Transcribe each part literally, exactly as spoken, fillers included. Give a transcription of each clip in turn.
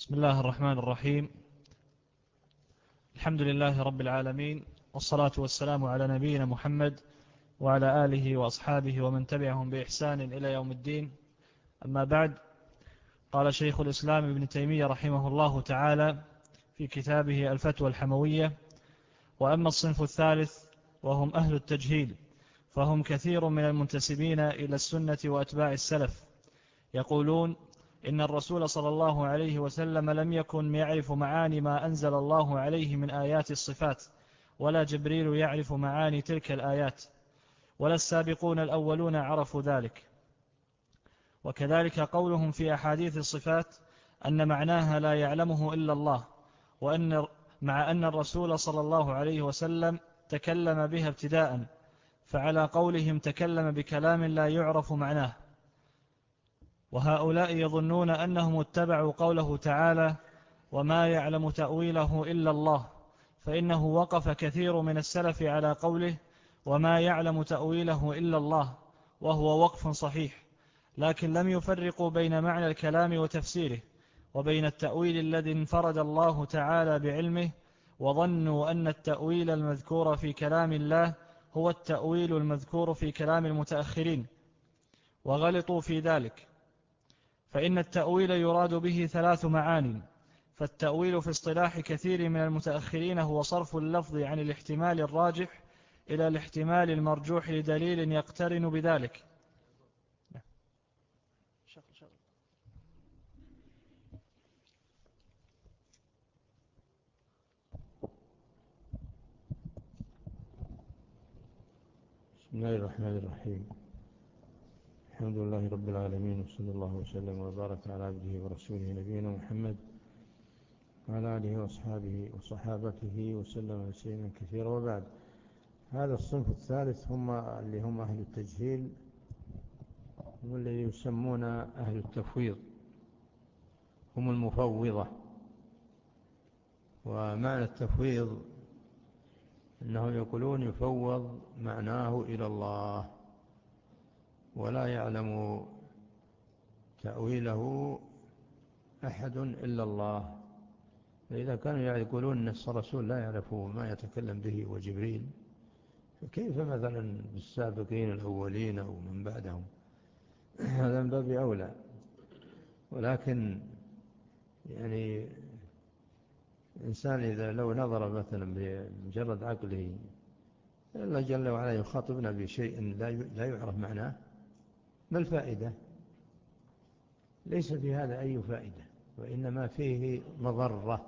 بسم الله الرحمن الرحيم. الحمد لله رب العالمين، والصلاة والسلام على نبينا محمد وعلى آله وأصحابه ومن تبعهم بإحسان إلى يوم الدين. أما بعد، قال شيخ الإسلام ابن تيمية رحمه الله تعالى في كتابه الفتوى الحموية: وأما الصنف الثالث وهم أهل التجهيل، فهم كثير من المنتسبين إلى السنة وأتباع السلف، يقولون إن الرسول صلى الله عليه وسلم لم يكن يعرف معاني ما أنزل الله عليه من آيات الصفات، ولا جبريل يعرف معاني تلك الآيات، ولا السابقون الأولون عرفوا ذلك. وكذلك قولهم في أحاديث الصفات أن معناها لا يعلمه إلا الله، وأن مع أن الرسول صلى الله عليه وسلم تكلم بها ابتداء، فعلى قولهم تكلم بكلام لا يعرف معناه. وهؤلاء يظنون أنهم اتبعوا قوله تعالى: وما يعلم تأويله إلا الله، فإنه وقف كثير من السلف على قوله وما يعلم تأويله إلا الله، وهو وقف صحيح، لكن لم يفرقوا بين معنى الكلام وتفسيره وبين التأويل الذي انفرد الله تعالى بعلمه، وظنوا أن التأويل المذكور في كلام الله هو التأويل المذكور في كلام المتأخرين، وغلطوا في ذلك. فإن التأويل يراد به ثلاث معان. فالتأويل في اصطلاح كثير من المتأخرين هو صرف اللفظ عن الاحتمال الراجح إلى الاحتمال المرجوح لدليل يقترن بذلك. بسم الله الرحمن الرحيم. الحمد لله رب العالمين، وصلى الله وسلم وبارك على عبده ورسوله نبينا محمد وعلى آله وأصحابه وصحابته وسلم تسليما كثيرا. وبعد، هذا الصنف الثالث هم اللي هم أهل التجهيل، هم الذي يسمون أهل التفويض، هم المفوضة. ومعنى التفويض أنهم يقولون يفوض معناه إلى الله، ولا يعلم تأويله أحد إلا الله. فإذا كانوا يقولون أن الرسول لا يعرف ما يتكلم به وجبريل، فكيف مثلا بالسابقين الأولين أو من بعدهم؟ هذا من باب أولى. ولكن يعني الإنسان إذا لو نظر مثلا بمجرد عقله، الله جل وعلا يخاطبنا بشيء لا يعرف معناه، ما الفائدة؟ ليس في هذا أي فائدة، وإنما فيه مضرة.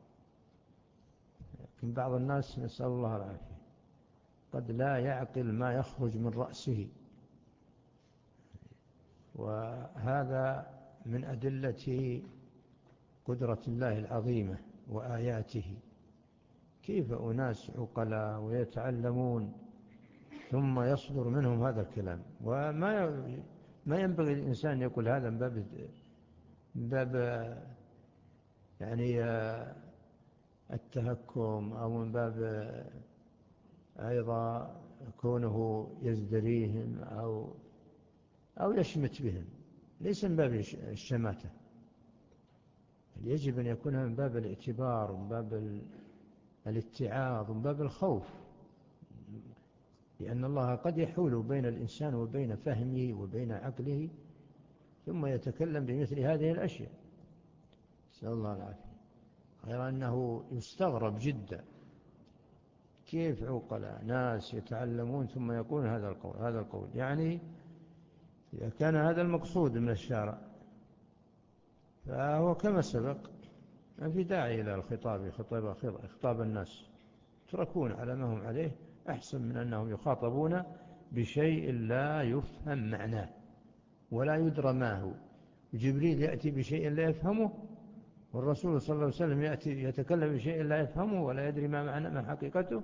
لكن بعض الناس، نسأل الله العافية، قد لا يعقل ما يخرج من رأسه، وهذا من أدلة قدرة الله العظيمة وآياته. كيف أناس عقلاء ويتعلمون ثم يصدر منهم هذا الكلام؟ وما ما ينبغي الإنسان يقول هذا من باب من باب يعني التهكم، أو من باب أيضا كونه يزدريهم أو أو يشمت بهم. ليس من باب الشماتة، يجب أن يكون من باب الاعتبار، من باب الاتعاظ، من باب الخوف، لأن الله قد يحول بين الإنسان وبين فهمه وبين عقله، ثم يتكلم بمثل هذه الأشياء. نسأل الله العافية. غير أنه يستغرب جدا كيف عقلاء ناس يتعلمون ثم يقول هذا القول هذا القول يعني إذا كان هذا المقصود من الشارع، فهو كما سبق ما في داعي إلى الخطاب خطاب خطاب الناس، يتركون على ما هم عليه أحسن من أنهم يخاطبون بشيء لا يفهم معناه ولا يدرى ما هو. جبريل يأتي بشيء لا يفهمه، والرسول صلى الله عليه وسلم يأتي يتكلم بشيء لا يفهمه ولا يدري ما معنى ما حقيقته.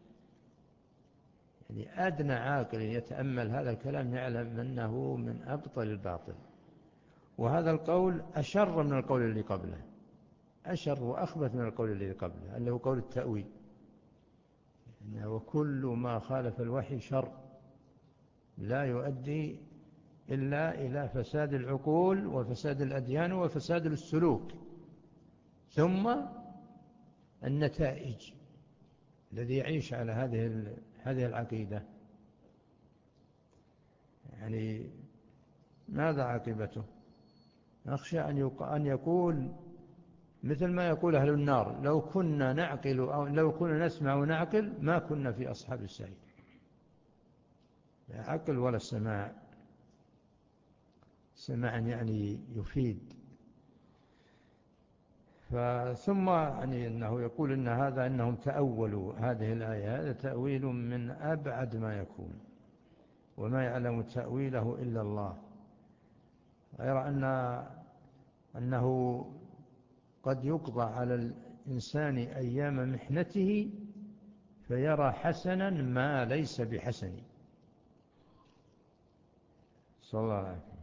يعني أدنى عاقل يتأمل هذا الكلام يعلم أنه من أبطل الباطل. وهذا القول أشر من القول اللي قبله، أشر وأخبث من القول الذي قبله، اللي هو قول التأويل. يعني وكل ما خالف الوحي شر، لا يؤدي إلا إلى فساد العقول وفساد الأديان وفساد السلوك. ثم النتائج، الذي يعيش على هذه هذه العقيدة يعني ماذا عاقبته؟ نخشى أن يقول مثل ما يقول أهل النار: لو كنا نعقل أو لو كنا نسمع ونعقل ما كنا في أصحاب السعير. لا عقل ولا سماع، سماع يعني يفيد. ثم يعني أنه يقول إن هذا أنهم تأولوا هذه الآية، هذا تأويل من أبعد ما يكون، وما يعلم تأويله إلا الله. غير أن أنه قد يقضى على الإنسان أيام محنته فيرى حسنا ما ليس بحسن، صلى الله عليه وسلم.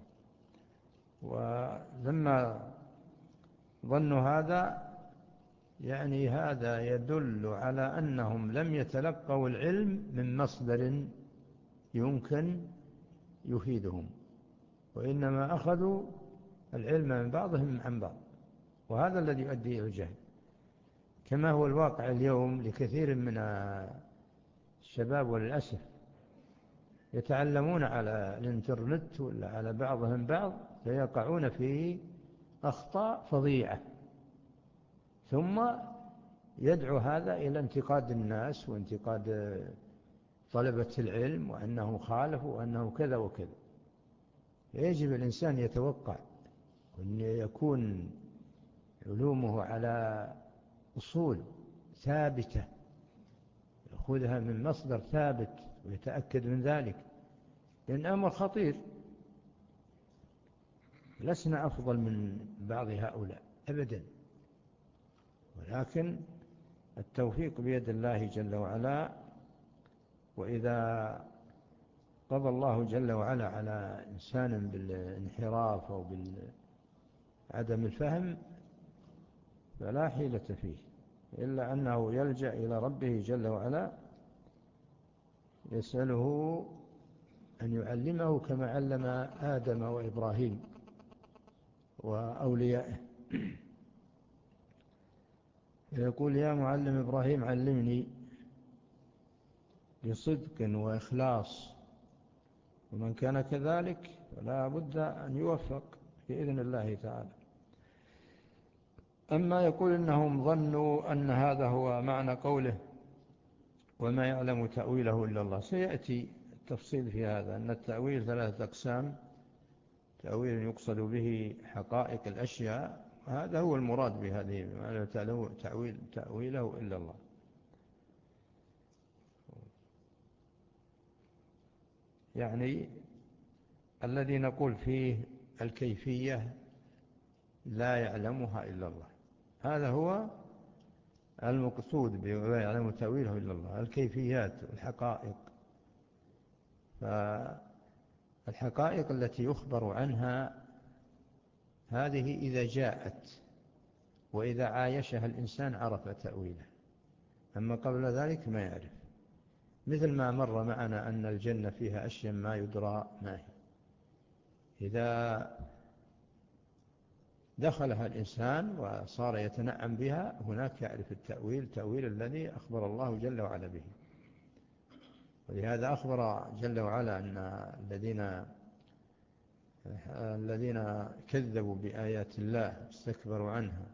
ولما ظنوا هذا يعني هذا يدل على أنهم لم يتلقوا العلم من مصدر يمكن يفيدهم، وإنما أخذوا العلم من بعضهم عن بعض، وهذا الذي يؤدي إلى الجهل، كما هو الواقع اليوم لكثير من الشباب وللأسف يتعلمون على الإنترنت ولا على بعضهم بعض فيقعون في أخطاء فظيعة، ثم يدعو هذا إلى انتقاد الناس وانتقاد طلبة العلم وأنه خالف وأنه كذا وكذا. يجب الإنسان يتوقع أن يكون علومه على أصول ثابتة، يأخذها من مصدر ثابت ويتأكد من ذلك، لأن أمر خطير. لسنا أفضل من بعض هؤلاء أبدا، ولكن التوفيق بيد الله جل وعلا. وإذا قضى الله جل وعلا على إنسان بالانحراف أو بعدم الفهم فلا حيلة فيه إلا أنه يلجأ إلى ربه جل وعلا يسأله أن يعلمه كما علم آدم وإبراهيم وأوليائه. يقول: يا معلم إبراهيم علمني، بصدق وإخلاص، ومن كان كذلك فلا بد أن يوفق بإذن الله تعالى. أما يقول إنهم ظنوا أن هذا هو معنى قوله وما يعلم تأويله إلا الله، سيأتي التفصيل في هذا، أن التأويل ثلاثة أقسام: تأويل يقصد به حقائق الأشياء، هذا هو المراد بهذه، ما لا تأويل تأويله إلا الله. يعني الذي نقول فيه الكيفية لا يعلمها إلا الله، هذا هو المقصود بما يعلم تأويله إلا الله، الكيفيات والحقائق. فالحقائق التي يخبر عنها هذه إذا جاءت وإذا عايشها الإنسان عرف تأويله، أما قبل ذلك ما يعرف. مثل ما مر معنا أن الجنة فيها أشياء ما يدرى ما هي، إذا دخلها الإنسان وصار يتنعم بها هناك يعرف التأويل، تأويل الذي أخبر الله جل وعلا به. ولهذا أخبر جل وعلا أن الذين الذين كذبوا بآيات الله استكبروا عنها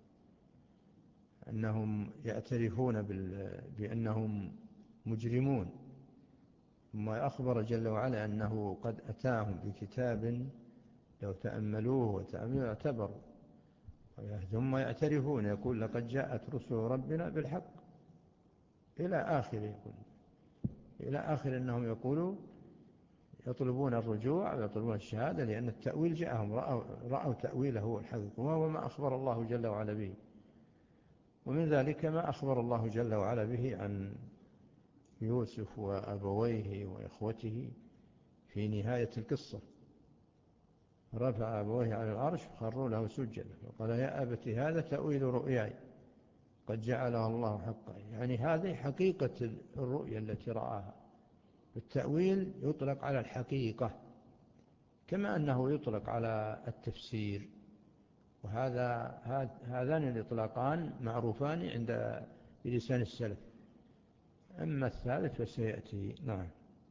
أنهم يعترفون بأنهم مجرمون، ثم أخبر جل وعلا أنه قد أتاهم بكتاب لو تأملوه وتأملوا اعتبروا، ثم يعترفون يقول: لقد جاءت رسل ربنا بالحق، إلى آخر يقول إلى آخر أنهم يقولوا يطلبون الرجوع ويطلبون الشهادة، لأن التأويل جاءهم، رأوا, رأوا تأويله هو الحق، وهو ما أخبر الله جل وعلا به. ومن ذلك ما أخبر الله جل وعلا به عن يوسف وأبويه وإخوته في نهاية القصة: رفع أبويه على العرش فخروا له سجدا وقال: يا أبت هذا تأويل رؤياي قد جعلها الله حقا. يعني هذه حقيقة الرؤيا التي رآها. التأويل يطلق على الحقيقة كما أنه يطلق على التفسير وهذا هذان الإطلاقان معروفان عند لسان السلف. أما الثالث فسيأتي. نعم.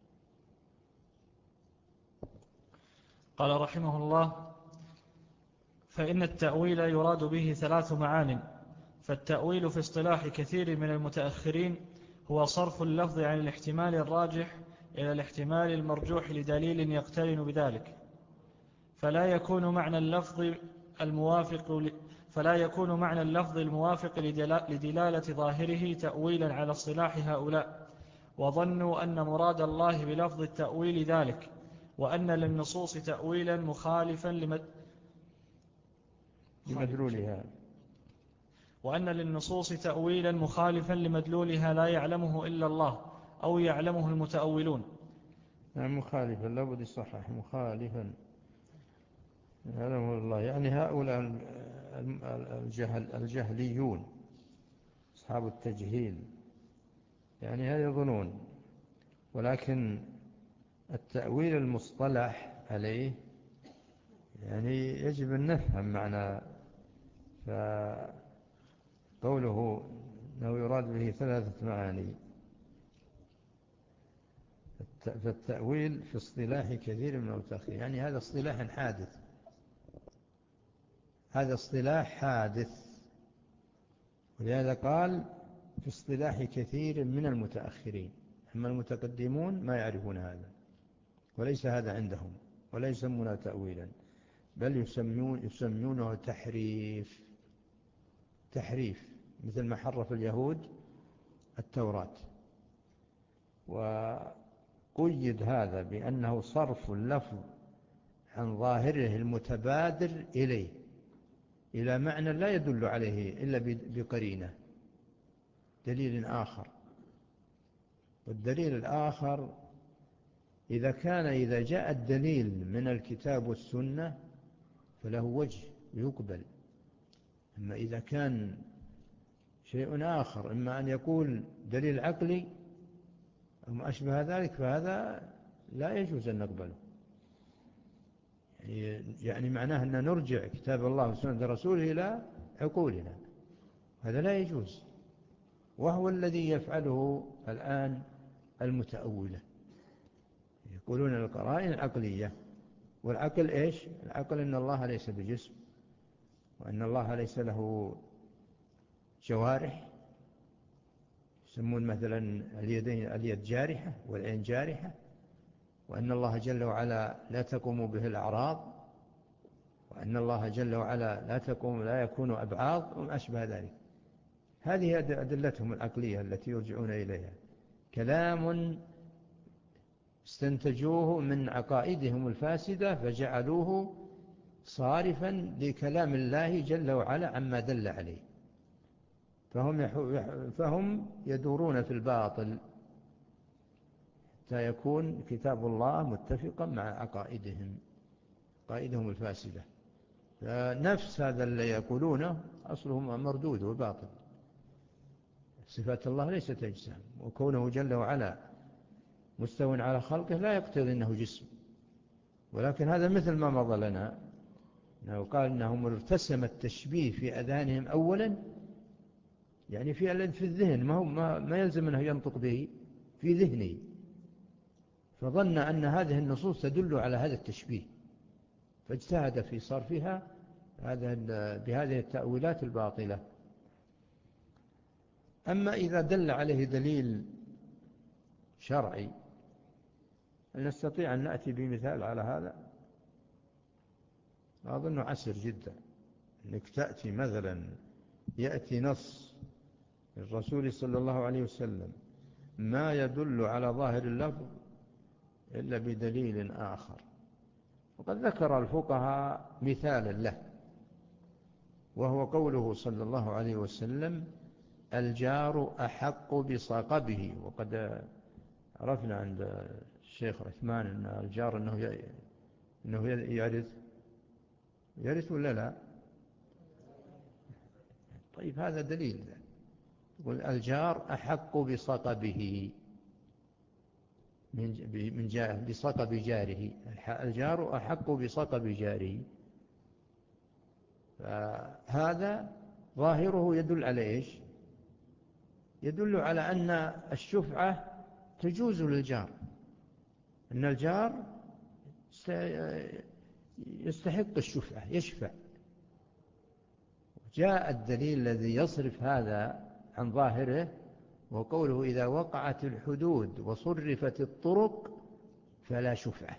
قال رحمه الله: فإن التأويل يراد به ثلاث معان. فالتأويل في اصطلاح كثير من المتأخرين هو صرف اللفظ عن الاحتمال الراجح إلى الاحتمال المرجوح لدليل يقترن بذلك، فلا يكون معنى اللفظ الموافق فلا يكون معنى اللفظ الموافق لدلالة ظاهره تأويلا على اصطلاح هؤلاء، وظنوا أن مراد الله بلفظ التأويل ذلك، وأن للنصوص تأويلا مخالفا لمد... لمدلولها وأن للنصوص تأويلا مخالفا لمدلولها لا يعلمه إلا الله أو يعلمه المتأولون. نعم مخالفا، لابد يصحح مخالفا يعلمه الله، يعني هؤلاء الجهل الجهليون أصحاب التجهيل، يعني هذا يظنون. ولكن التأويل المصطلح عليه يعني يجب أن نفهم معنى. فقوله أنه يراد به ثلاثة معاني، فالتأويل في اصطلاح كثير من المتأخرين، يعني هذا اصطلاح حادث، هذا اصطلاح حادث، ولهذا قال في اصطلاح كثير من المتأخرين. أما المتقدمون ما يعرفون هذا، وليس هذا عندهم، ولا يسمونه تأويلا، بل يسمون يسمونه تحريف. تحريف مثل ما حرف اليهود التوراة. وقيد هذا بأنه صرف اللفظ عن ظاهره المتبادر إليه إلى معنى لا يدل عليه إلا بقرينة، دليل آخر. والدليل الآخر إذا كان إذا جاء الدليل من الكتاب والسنة فله وجه يقبل. أما إذا كان شيء آخر، إما أن يقول دليل عقلي أو ما أشبه ذلك، فهذا لا يجوز أن نقبله. يعني معناه أن نرجع كتاب الله وسنة رسوله إلى عقولنا، هذا لا يجوز. وهو الذي يفعله الآن المتأولة، يقولون القرائن العقلية. والعقل إيش؟ العقل أن الله ليس بجسم، وأن الله ليس له جوارح، يسمون مثلا اليدين اليد جارحة والعين جارحة، وأن الله جل وعلا لا تقوم به الأعراض، وأن الله جل وعلا لا تقوم لا يكون أبعاض وما أشبه ذلك. هذه أدلتهم العقلية التي يرجعون إليها، كلام استنتجوه من عقائدهم الفاسدة فجعلوه صارفا لكلام الله جل وعلا عما دل عليه. فهم, فهم يدورون في الباطل حتى يكون كتاب الله متفقا مع عقائدهم عقائدهم الفاسدة. فنفس هذا اللي يقولونه أصله مردود وباطل. صفات الله ليست أجسام، وكونه جل وعلا مستو على خلقه لا يقتضي أنه جسم. ولكن هذا مثل ما مضى لنا أنه قال أنهم ارتسم التشبيه في أذهانهم أولا، يعني في في الذهن، ما هو ما يلزم أنه ينطق به، في ذهنه، فظن أن هذه النصوص تدل على هذا التشبيه، فاجتهد في صرفها هذا بهذه التأويلات الباطلة. أما إذا دل عليه دليل شرعي، نستطيع أن نأتي بمثال على هذا. أظن عسر جدا أنك تأتي مثلا يأتي نص الرسول صلى الله عليه وسلم ما يدل على ظاهر اللفظ إلا بدليل آخر. وقد ذكر الفقهاء مثالا له، وهو قوله صلى الله عليه وسلم: الجار أحق بصاقبه. وقد عرفنا عند الشيخ عثمان أن الجار أنه أنه يرث يرث ولا لا؟ طيب هذا دليل. يقول الجار أحق بصاقبه من من جاه بصاقب جاره، الجار أحق بصاقب جاره. هذا ظاهره يدل على إيش؟ يدل على أن الشفعة تجوز للجار، أن الجار يستحق الشفعة، يشفع. جاء الدليل الذي يصرف هذا عن ظاهره، وقوله إذا وقعت الحدود وصرفت الطرق فلا شفعة،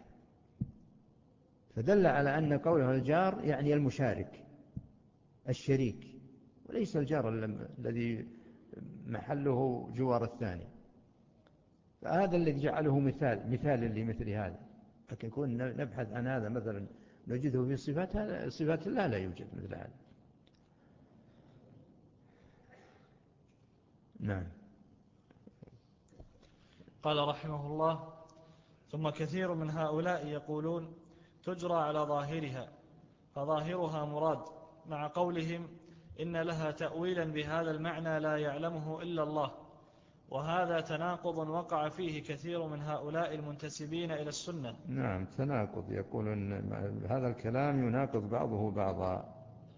فدل على أن قوله الجار يعني المشارك الشريك، وليس الجار الذي محله جوار الثاني. فهذا الذي جعله مثال مثال لمثل هذا. لكن يكون نبحث عن هذا مثلا نجده في صفات صفات الله، لا يوجد مثل هذا. نعم. قال رحمه الله: ثم كثير من هؤلاء يقولون تجرى على ظاهرها، فظاهرها مراد، مع قولهم إن لها تأويلا بهذا المعنى لا يعلمه إلا الله. وهذا تناقض وقع فيه كثير من هؤلاء المنتسبين إلى السنة. نعم، تناقض. يقول أن هذا الكلام يناقض بعضه بعضا.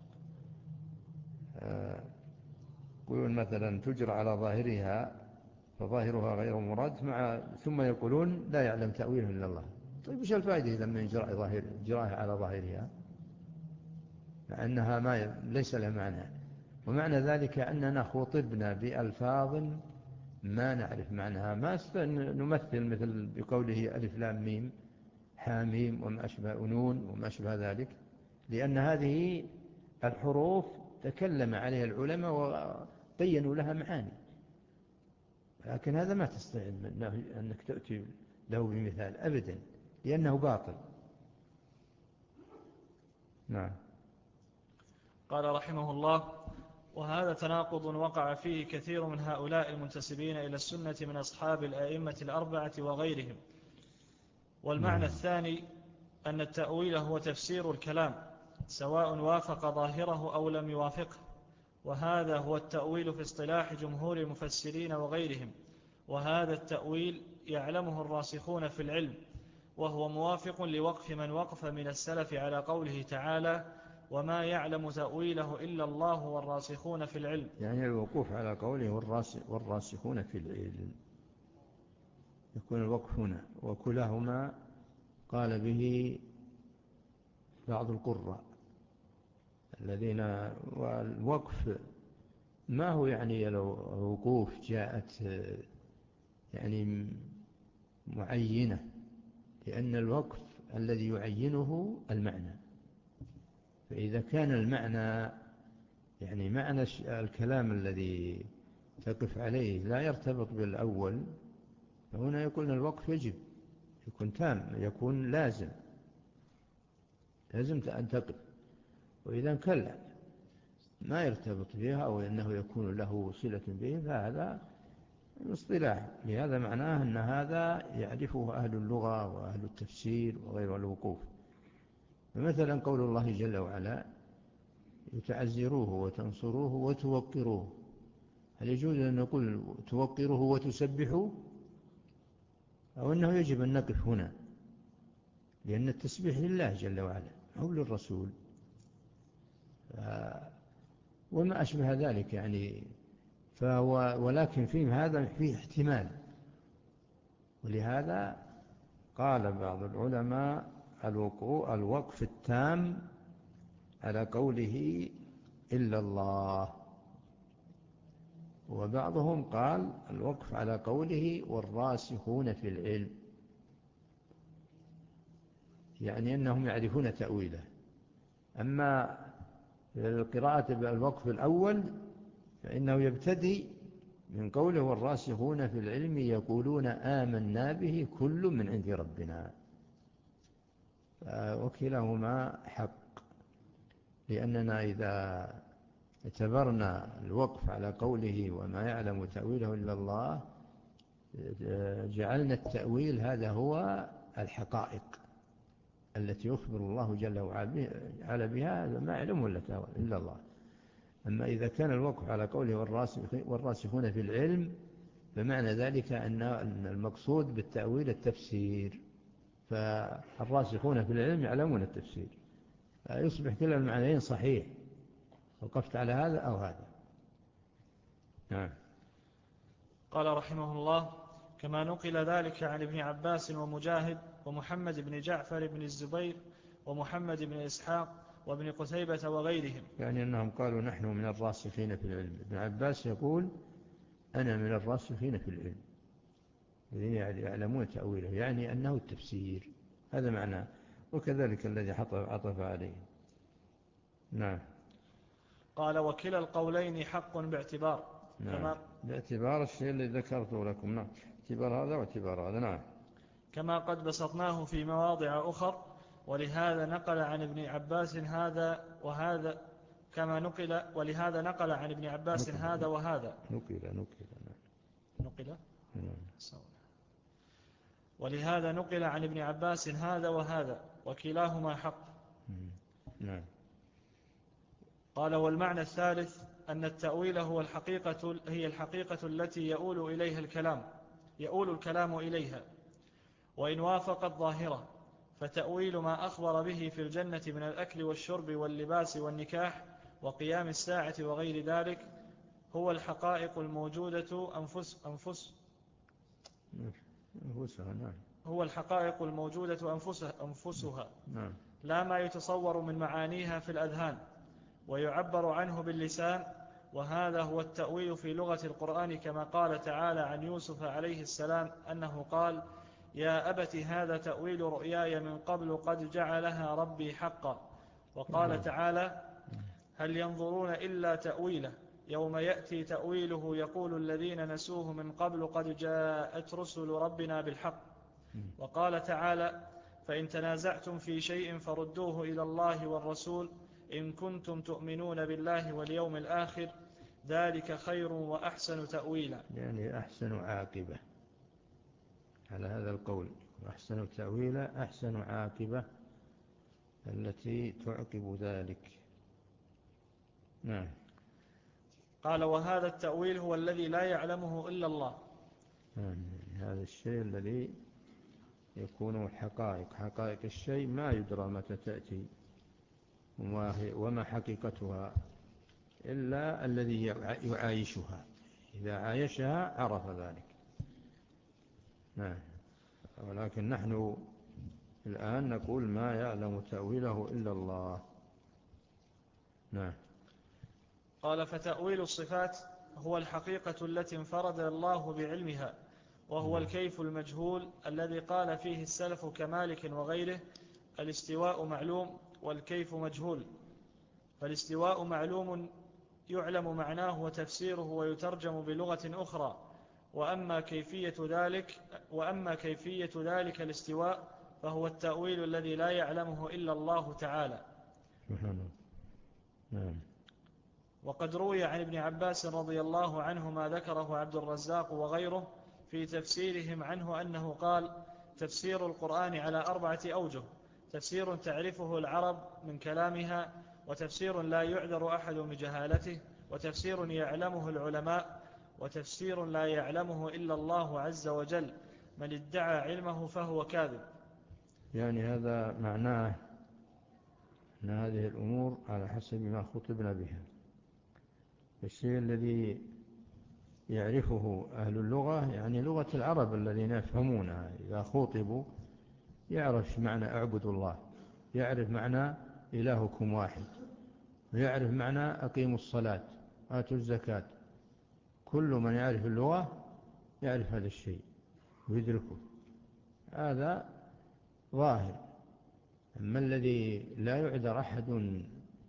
يقولون مثلا تجرى على ظاهرها فظاهرها غير مراد، مع ثم يقولون لا يعلم تأويله إلا الله. طيب وش الفائدة إذا من جرى ظاهر جراها على ظاهرها مع أنها ما ليس لها معنى؟ ومعنى ذلك أننا خطبنا بألفاظ ما نعرف معناها، ما نمثل مثل بقوله ألف لام ميم حاميم وما أشبه نون وما أشبه ذلك، لأن هذه الحروف تكلم عليها العلماء وبينوا لها معاني. لكن هذا ما تستطيع أنك تأتي له بمثال أبدا، لأنه باطل. نعم. قال رحمه الله: وهذا تناقض وقع فيه كثير من هؤلاء المنتسبين إلى السنة من أصحاب الآئمة الأربعة وغيرهم. والمعنى الثاني أن التأويل هو تفسير الكلام، سواء وافق ظاهره أو لم يوافقه، وهذا هو التأويل في اصطلاح جمهور المفسرين وغيرهم. وهذا التأويل يعلمه الراسخون في العلم، وهو موافق لوقف من وقف من السلف على قوله تعالى: وما يعلم تأويله إلا الله والراسخون في العلم. يعني الوقوف على قوله والراسخون في العلم، يكون الوقف هنا. وكلاهما قال به بعض القراء الذين، والوقف ما هو يعني لو وقوف جاءت يعني معينة، لأن الوقف الذي يعينه المعنى. فإذا كان المعنى يعني معنى الكلام الذي تقف عليه لا يرتبط بالأول، فهنا يقول الوقف يجب يكون تام، يكون لازم لازم أن تقف. وإذا كلا ما يرتبط بها أو أنه يكون له صلة به فهذا الاصطلاح. لهذا معناه أن هذا يعرفه أهل اللغة وأهل التفسير وغير الوقوف. فمثلا قول الله جل وعلا: تعزروه وتنصروه وتوقروه، هل يجوز أن نقول توقروه وتسبحوه، أو أنه يجب أن نقف هنا؟ لأن التسبيح لله جل وعلا أو للرسول وما أشبه ذلك يعني. فهو ولكن فيه هذا فيه احتمال. ولهذا قال بعض العلماء الوقف التام على قوله إلا الله، وبعضهم قال الوقف على قوله والراسخون في العلم، يعني أنهم يعرفون تأويله. أما القراءة بالوقف الأول فإنه يبتدي من قوله والراسخون في العلم يقولون آمنا به كل من عند ربنا، وكلاهما حق. لأننا إذا اعتبرنا الوقف على قوله وما يعلم تأويله إلا الله جعلنا التأويل هذا هو الحقائق التي يخبر الله جل وعلا بها، ما يعلمه إلا الله. أما إذا كان الوقف على قوله والراسخون في العلم فمعنى ذلك أن المقصود بالتأويل التفسير، فالراسخون في العلم يعلمون التفسير، يصبح كلا المعنيين صحيح. وقفت على هذا أو هذا. نعم. قال رحمه الله: كما نقل ذلك عن ابن عباس ومجاهد ومحمد بن جعفر بن الزبير ومحمد بن إسحاق وابن قتيبة وغيرهم، يعني أنهم قالوا نحن من الراسخين في العلم. ابن عباس يقول أنا من الراسخين في العلم الذين يعلمون تأويله، يعني أنه التفسير، هذا معناه. وكذلك الذي عطف عليه. نعم. قال: وكلا القولين حق باعتبار. نعم. كما باعتبار الشيء الذي ذكرته لكم. نعم. اعتبار هذا واعتبار هذا. نعم. كما قد بسطناه في مواضع أخر، ولهذا نقل عن ابن عباس هذا وهذا كما نقل ولهذا نقل عن ابن عباس نقل هذا وهذا نقل نقل نقل نعم. ولهذا نقل عن ابن عباس هذا وهذا وكلاهما حق. نعم. قال: والمعنى الثالث أن التأويل هو الحقيقة هي الحقيقة التي يؤول إليها الكلام يؤول الكلام إليها، وإن وافقت ظاهرة، فتأويل ما أخبر به في الجنة من الأكل والشرب واللباس والنكاح وقيام الساعة وغير ذلك هو الحقائق الموجودة أنفس أنفس أنفسها. نعم. هو الحقائق الموجودة أنفسها, أنفسها نعم. لا ما يتصور من معانيها في الأذهان ويعبر عنه باللسان. وهذا هو التأويل في لغة القرآن، كما قال تعالى عن يوسف عليه السلام أنه قال: يا أبت هذا تأويل رؤياي من قبل قد جعلها ربي حقا. وقال تعالى: هل ينظرون إلا تأويله يوم يأتي تأويله يقول الذين نسوه من قبل قد جاءت رسل ربنا بالحق. وقال تعالى: فإن تنازعتم في شيء فردوه إلى الله والرسول إن كنتم تؤمنون بالله واليوم الآخر ذلك خير وأحسن تأويلا. يعني أحسن عاقبة على هذا القول. أحسن تأويلا أحسن عاقبة التي تعقب ذلك. نعم. قال: وهذا التأويل هو الذي لا يعلمه إلا الله. نعم. هذا الشيء الذي يكون حقائق حقائق الشيء ما يدرى متى تأتي وما حقيقتها إلا الذي يعايشها، إذا عايشها عرف ذلك. نعم. ولكن نحن الآن نقول ما يعلم تأويله إلا الله. نعم. قال: فتأويل الصفات هو الحقيقة التي انفرد الله بعلمها، وهو الكيف المجهول الذي قال فيه السلف كمالك وغيره: الاستواء معلوم والكيف مجهول. فالاستواء معلوم يعلم معناه وتفسيره ويترجم بلغة أخرى، وأما كيفية ذلك وأما كيفية ذلك الاستواء فهو التأويل الذي لا يعلمه إلا الله تعالى. سبحانه. نعم. وقد روي عن ابن عباس رضي الله عنه ما ذكره عبد الرزاق وغيره في تفسيرهم عنه أنه قال: تفسير القرآن على أربعة أوجه: تفسير تعرفه العرب من كلامها، وتفسير لا يعذر أحد بجهالته، وتفسير يعلمه العلماء، وتفسير لا يعلمه إلا الله عز وجل. من ادعى علمه فهو كاذب. يعني هذا معناه أن هذه الأمور على حسب ما خطبنا بها. الشيء الذي يعرفه أهل اللغة يعني لغة العرب الذين يفهمونها، إذا خطبوا يعرف معنى أعبد الله، يعرف معنى إلهكم واحد، ويعرف معنى أقيموا الصلاة آتوا الزكاة. كل من يعرف اللغة يعرف هذا الشيء ويدركه، هذا ظاهر. أما الذي لا يعذر أحد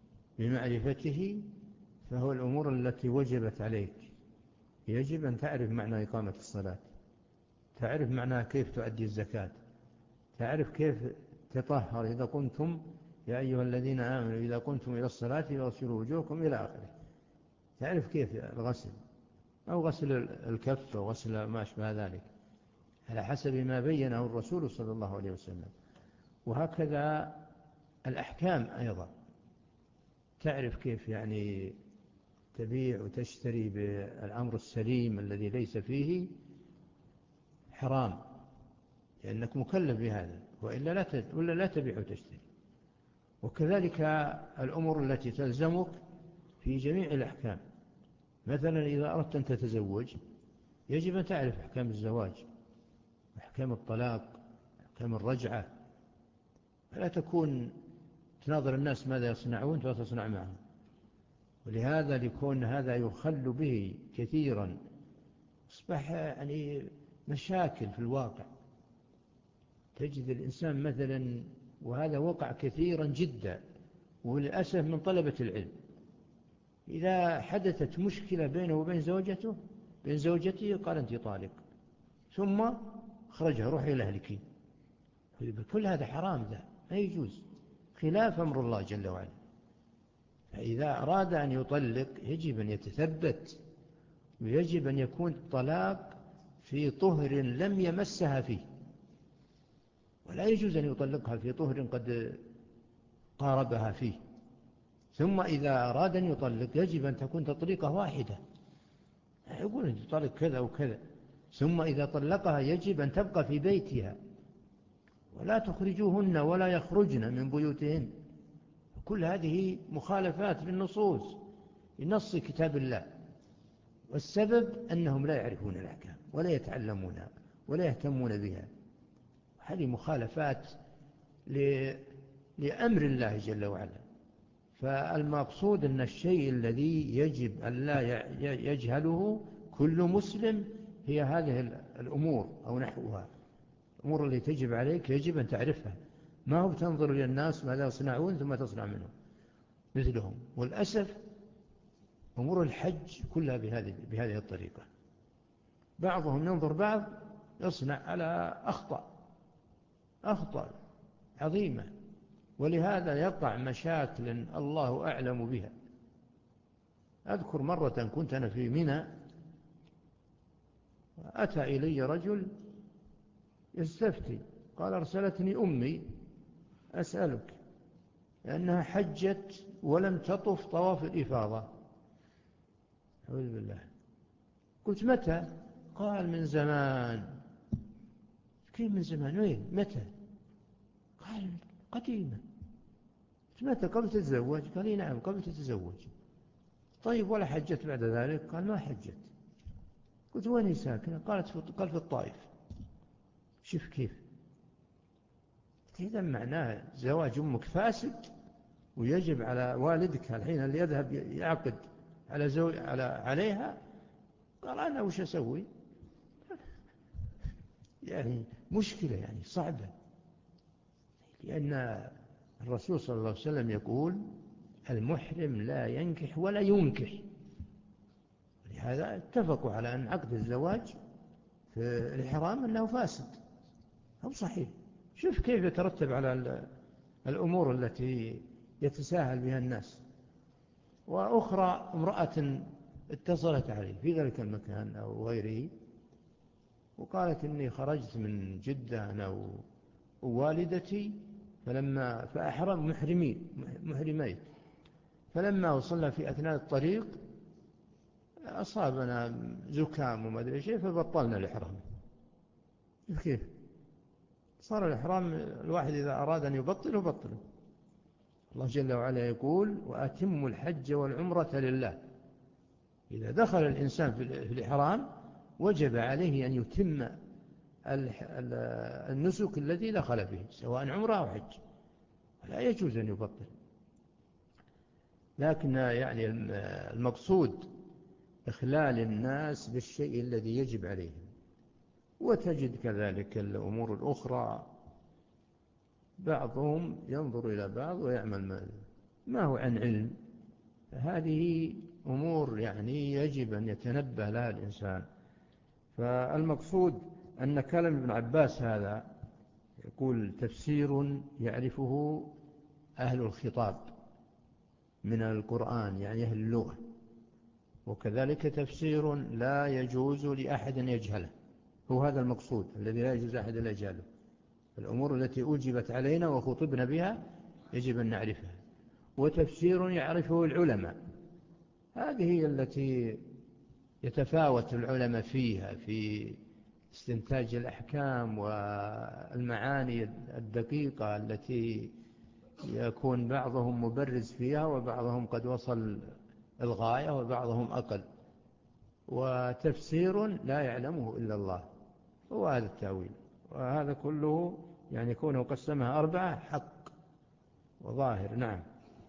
بمعرفته فهو الأمور التي وجبت عليك. يجب أن تعرف معنى إقامة الصلاة، تعرف معنى كيف تؤدي الزكاة، تعرف كيف تطهر إذا قمتم يا أيها الذين آمنوا إذا قمتم إلى الصلاة فاغسلوا وجوهكم إلى آخره. تعرف كيف الغسل أو غسل الكف أو غسل ما أشبه ذلك على حسب ما بينه الرسول صلى الله عليه وسلم. وهكذا الأحكام أيضا، تعرف كيف يعني تبيع وتشتري بالأمر السليم الذي ليس فيه حرام، لأنك مكلف بهذا، وإلا لا ولا لا تبيع وتشتري. وكذلك الأمور التي تلزمك في جميع الأحكام. مثلا إذا أردت أن تتزوج يجب أن تعرف أحكام الزواج، أحكام الطلاق، أحكام الرجعة، فلا تكون تناظر الناس ماذا يصنعون فتصنع معهم. ولهذا لكون هذا يخل به كثيرا أصبح يعني مشاكل في الواقع. تجد الإنسان مثلا، وهذا وقع كثيرا جدا وللأسف من طلبة العلم، إذا حدثت مشكلة بينه وبين زوجته بين زوجته قال أنت طالق، ثم خرجها روح إلى أهلك. كل هذا حرام، ذا ما يجوز، خلاف أمر الله جل وعلا. فإذا أراد أن يطلق يجب أن يتثبت، ويجب أن يكون الطلاق في طهر لم يمسها فيه، ولا يجوز أن يطلقها في طهر قد قاربها فيه. ثم إذا أراد أن يطلق يجب أن تكون تطليقة واحدة، يقول أن تطلق كذا وكذا. ثم إذا طلقها يجب أن تبقى في بيتها، ولا تخرجوهن ولا يخرجن من بيوتهن. كل هذه مخالفات للنصوص، لنص كتاب الله. والسبب أنهم لا يعرفون الأحكام ولا يتعلمونها ولا يهتمون بها. هذه مخالفات لأمر الله جل وعلا. فالمقصود أن الشيء الذي يجب أن لا يجهله كل مسلم هي هذه الأمور أو نحوها. الأمور التي تجب عليك يجب أن تعرفها، ما هو تنظر إلى الناس ماذا يصنعون ثم تصنع منهم مثلهم. والأسف أمور الحج كلها بهذه بهذه الطريقة. بعضهم ينظر بعض يصنع على أخطاء أخطاء عظيمة، ولهذا يقع مشاكل الله أعلم بها. أذكر مرة كنت أنا في منى، أتى إلي رجل يستفتي، قال أرسلتني أمي أسألك، لأنها حجت ولم تطف طواف الإفاضة. أعوذ بالله. قلت متى؟ قال من زمان. كيف من زمان؟ وين؟ متى؟ قال قديمة. متى؟ قبل تتزوج؟ قال لي نعم قبل تتزوج. طيب ولا حجت بعد ذلك؟ قال ما حجت. قلت وين ساكنة؟ قالت قال في الطائف. شوف كيف. إذا معناه زواج أمك فاسد، ويجب على والدك الحين اللي يذهب يعقد على زوج على عليها. قال أنا وش أسوي؟ يعني مشكلة يعني صعبة، لأن الرسول صلى الله عليه وسلم يقول المحرم لا ينكح ولا ينكح. لهذا اتفقوا على أن عقد الزواج في الإحرام أنه فاسد أو صحيح. شوف كيف يترتب على الأمور التي يتساهل بها الناس. وأخرى امرأة اتصلت عليه في ذلك المكان أو غيره وقالت إني خرجت من جدة أنا ووالدتي فلما فأحرم محرمين محرمين فلما وصلنا في أثناء الطريق أصابنا زكام وما أدري شيء فبطلنا الإحرام. كيف صار الإحرام الواحد إذا أراد أن يبطل يبطل. الله جل وعلا يقول وأتموا الحج والعمرة لله. إذا دخل الإنسان في الإحرام وجب عليه أن يتم النسك الذي دخل به سواء عمره أو حج، لا يجوز أن يبطل. لكن يعني المقصود إخلال الناس بالشيء الذي يجب عليهم. وتجد كذلك الأمور الأخرى بعضهم ينظر إلى بعض ويعمل ما هو عن علم. هذه أمور يعني يجب أن يتنبه لها الإنسان. فالمقصود أن كلام ابن عباس هذا يقول تفسير يعرفه أهل الخطاب من القرآن يعني أهل اللغة، وكذلك تفسير لا يجوز لأحد يجهله. هو هذا المقصود الذي لا يجوز أحد يجهله. الأمور التي أوجبت علينا وخطبنا بها يجب أن نعرفها. وتفسير يعرفه العلماء، هذه هي التي يتفاوت العلماء فيها في استنتاج الأحكام والمعاني الدقيقة التي يكون بعضهم مبرز فيها وبعضهم قد وصل الغاية وبعضهم أقل، وتفسير لا يعلمه إلا الله، هو هذا التأويل. وهذا كله يعني كونه قسمها أربعة حق وظاهر. نعم.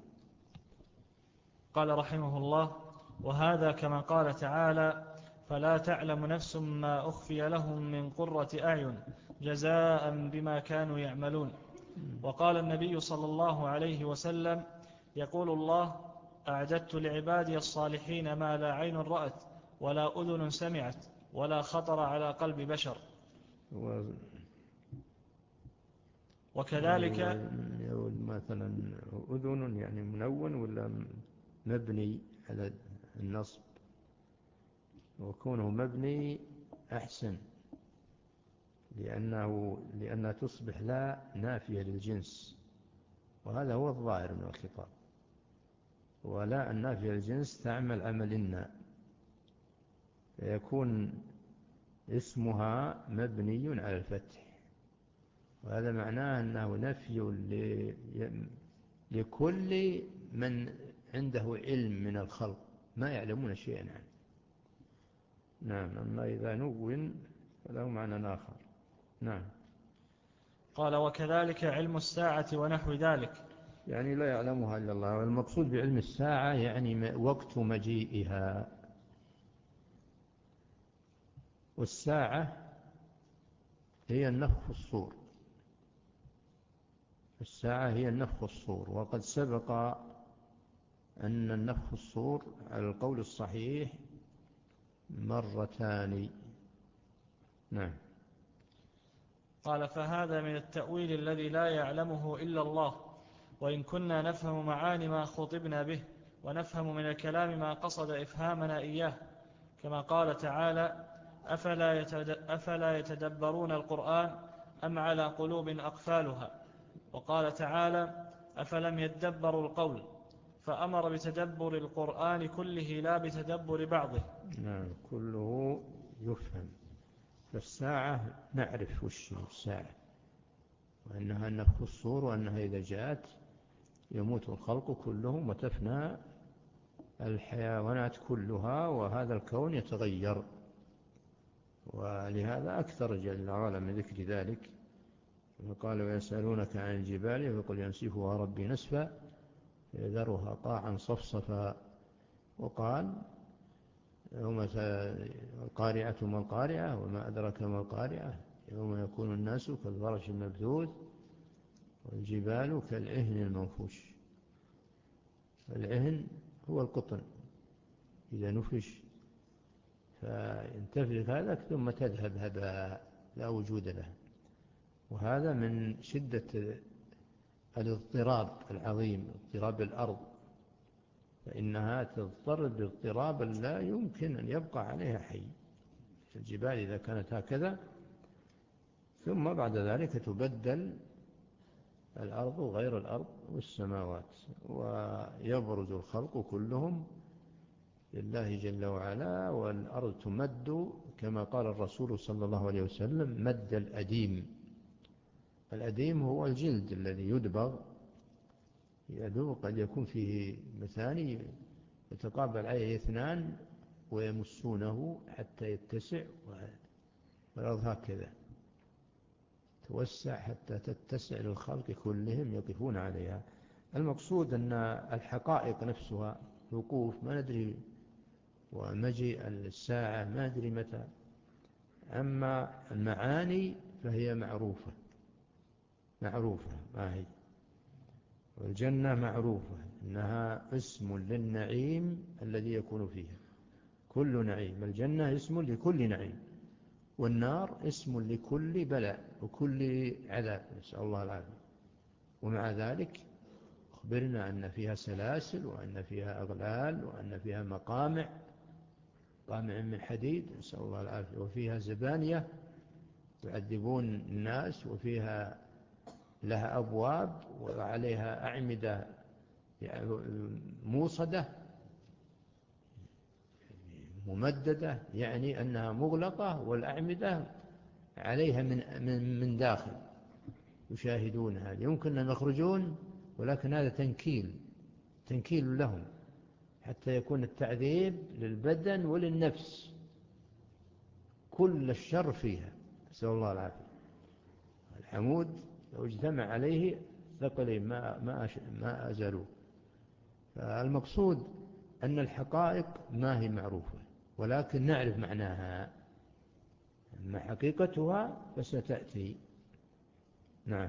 قال رحمه الله: وهذا كما قال تعالى: فلا تعلم نفس ما أخفي لهم من قرة أعين جزاء بما كانوا يعملون. وقال النبي صلى الله عليه وسلم: يقول الله: أعددت لعبادي الصالحين ما لا عين رأت ولا أذن سمعت ولا خطر على قلب بشر. و... وكذلك يقول مثلا أذن يعني منون ولا مبني على النصب، وكونه مبني أحسن، لأنه لأنها تصبح لا نافية للجنس، وهذا هو الظاهر من الخطاب. ولا النافية للجنس تعمل عملنا، فيكون اسمها مبني على الفتح، وهذا معناه أنه نفي لكل من عنده علم من الخلق ما يعلمون شيئا عنه. نعم. أما إذا نون فله معنى آخر. نعم. قال: وكذلك علم الساعة ونحو ذلك، يعني لا يعلمها إلا الله. والمقصود بعلم الساعة يعني وقت مجيئها. والساعة هي النفخ في الصور، الساعة هي النفخ في الصور. وقد سبق أن النفخ في الصور على القول الصحيح مرتان. نعم. قال: فهذا من التأويل الذي لا يعلمه إلا الله، وإن كنا نفهم معاني ما خطبنا به، ونفهم من الكلام ما قصد إفهامنا إياه، كما قال تعالى: أفلا, يتد... أفلا يتدبرون القرآن أم على قلوب أقفالها. وقال تعالى: أفلم يدبروا القول، فأمر بتدبر القرآن كله لا بتدبر بعضه. نعم، كله يفهم. فالساعة نعرف وش الساعة، وأنها نفخ الصور، وأنها إذا جاءت يموت الخلق كلهم وتفنى الحيوانات كلها، وهذا الكون يتغير. ولهذا أكثر جل وعلا من ذكر ذلك، قال: ويسألونك عن الجبال فقل ينسفها ربي نسفا يذرها قاعا صفصفا. وقال: يوم القارعة ما القارعة وما أدرك ما القارعة يوم يكون الناس كالفرش المبثوث والجبال كالعهن المنفوش. العهن هو القطن، إذا نفش فينتفخ هذا ثم تذهب هباء لا وجود له. وهذا من شدة الاضطراب العظيم، اضطراب الأرض، فإنها تضطرب اضطرابا لا يمكن أن يبقى عليها حي. الجبال إذا كانت هكذا ثم بعد ذلك تبدل الأرض غير الأرض والسماوات، ويبرز الخلق كلهم لله جل وعلا، والأرض تمد كما قال الرسول صلى الله عليه وسلم: مد الأديم. الأديم هو الجلد الذي يدبغ، يدبغ قد يكون فيه مثاني يتقابل عليه اثنان ويمسونه حتى يتسع، والأرض هكذا توسع حتى تتسع للخلق كلهم يقفون عليها. المقصود أن الحقائق نفسها وقوف ما ندري، ومجيء الساعة ما ندري متى. أما المعاني فهي معروفة معروفة ما هي. والجنة معروفة أنها اسم للنعيم الذي يكون فيها كل نعيم. الجنة اسم لكل نعيم، والنار اسم لكل بلاء وكل عذاب، نسأل الله العافية. ومع ذلك أخبرنا أن فيها سلاسل، وأن فيها أغلال، وأن فيها مقامع قامع من حديد، نسأل الله العافية. وفيها زبانية يعذبون الناس، وفيها لها أبواب وعليها أعمدة موصدة ممددة، يعني أنها مغلقة والأعمدة عليها من, من, من داخل يشاهدونها. يمكن أن يخرجون، ولكن هذا تنكيل تنكيل لهم، حتى يكون التعذيب للبدن وللنفس، كل الشر فيها، نسأل الله العافية. الحمود لو اجتمع عليه ثقلين ما, ما, ما أزالوه. فالمقصود أن الحقائق ما هي معروفة، ولكن نعرف معناها، أما حقيقتها فستأتي. نعم.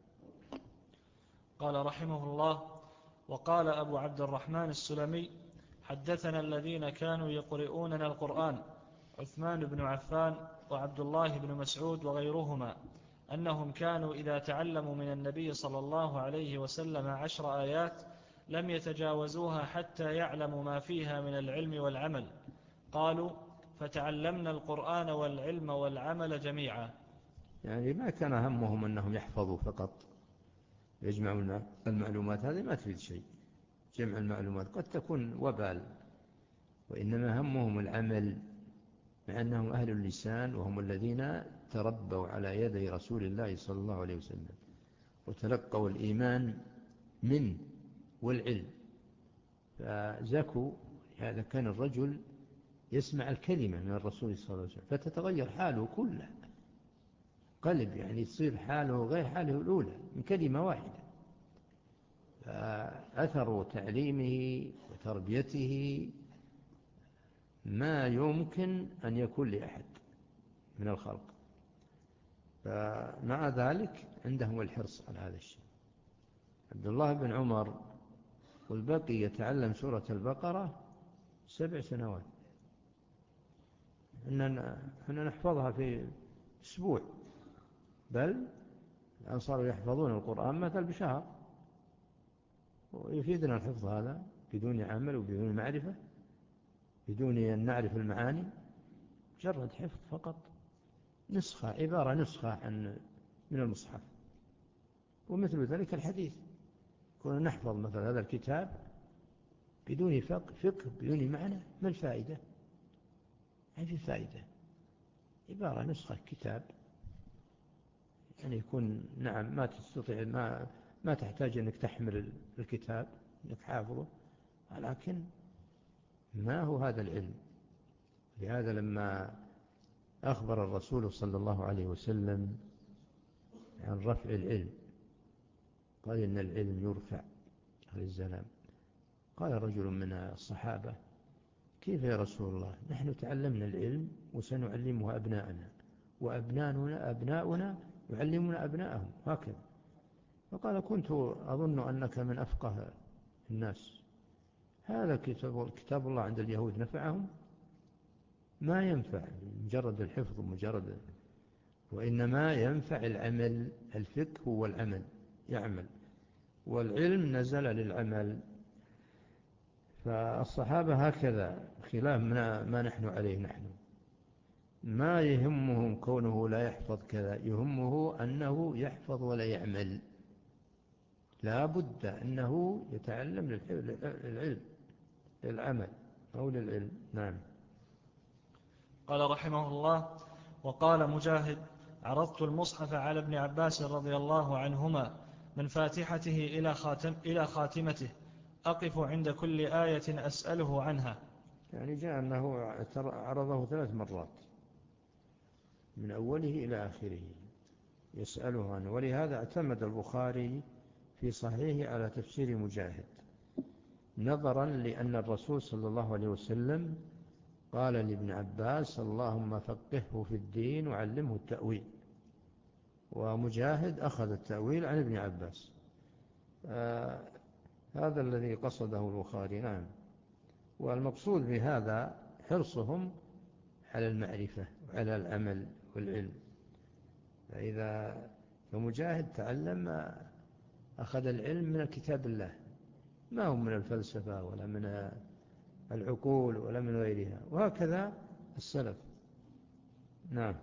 قال رحمه الله: وقال أبو عبد الرحمن السلمي: حدثنا الذين كانوا يقرؤوننا القرآن عثمان بن عفان وعبد الله بن مسعود وغيرهما أنهم كانوا إذا تعلموا من النبي صلى الله عليه وسلم عشر آيات لم يتجاوزوها حتى يعلموا ما فيها من العلم والعمل. قالوا: فتعلمنا القرآن والعلم والعمل جميعا. يعني ما كان همهم أنهم يحفظوا فقط، يجمعوا المعلومات، هذه ما تفيد شيء. جمع المعلومات قد تكون وبال، وإنما همهم العمل، مع أنهم أهل اللسان وهم الذين تربوا على يدي رسول الله صلى الله عليه وسلم وتلقوا الإيمان منه والعلم، فزكوا. هذا كان الرجل يسمع الكلمة من الرسول صلى الله عليه وسلم فتتغير حاله كله، قلب يعني يصير حاله غير حاله الأولى من كلمة واحدة. فأثر تعليمه وتربيته ما يمكن أن يكون لأحد من الخلق، فمع ذلك عندهم الحرص على هذا الشيء. عبد الله بن عمر والبقي يتعلم سورة البقرة سبع سنوات، إننا نحفظها في أسبوع، بل الآن صاروا يحفظون القرآن مثل بشهر. ويفيدنا الحفظ هذا بدون عمل وبدون معرفة، بدون أن نعرف المعاني، مجرد حفظ فقط، نسخة، عبارة نسخة عن من المصحف. ومثل ذلك الحديث، كنا نحفظ مثل هذا الكتاب بدون فقه, فقه بدون معنى، ما الفائدة؟ ما في فائدة، عبارة نسخة كتاب، يعني يكون نعم ما تستطيع ما, ما تحتاج أنك تحمل الكتاب أنك حافظه، ولكن ما هو هذا العلم. لهذا لما أخبر الرسول صلى الله عليه وسلم عن رفع العلم قال إن العلم يرفع على الزلام. قال رجل من الصحابة: كيف يا رسول الله؟ نحن تعلمنا العلم وسنعلمه أبناءنا، وأبناؤنا أبناؤنا يعلمون أبناءهم هكذا. فقال: كنت أظن أنك من أفقه الناس. هذا كتاب, كتاب الله عند اليهود نفعهم؟ ما ينفع مجرد الحفظ مجرد، وإنما ينفع العمل. الفقه هو العمل، يعمل، والعلم نزل للعمل. فالصحابة هكذا، خلاف ما نحن عليه. نحن ما يهمهم كونه لا يحفظ كذا، يهمه أنه يحفظ ولا يعمل. لا بد أنه يتعلم للعلم، للعمل أو للعلم. نعم. قال رحمه الله: وقال مجاهد: عرضت المصحف على ابن عباس رضي الله عنهما من فاتحته إلى, خاتم إلى خاتمته، أقف عند كل آية أسأله عنها. يعني جاء أنه عرضه ثلاث مرات من أوله إلى آخره يسأله عنه. ولهذا اعتمد البخاري في صحيحه على تفسير مجاهد، نظرا لأن الرسول صلى الله عليه وسلم قال لابن عباس: اللهم فقهه في الدين وعلمه التأويل. ومجاهد أخذ التأويل عن ابن عباس. آه هذا الذي قصده البخاري. نعم. والمقصود بهذا حرصهم على المعرفة وعلى العمل والعلم. فإذا فمجاهد تعلم أخذ العلم من كتاب الله، ما هو من الفلسفة ولا من العقول ولا من غيرها، وهكذا السلف. نعم.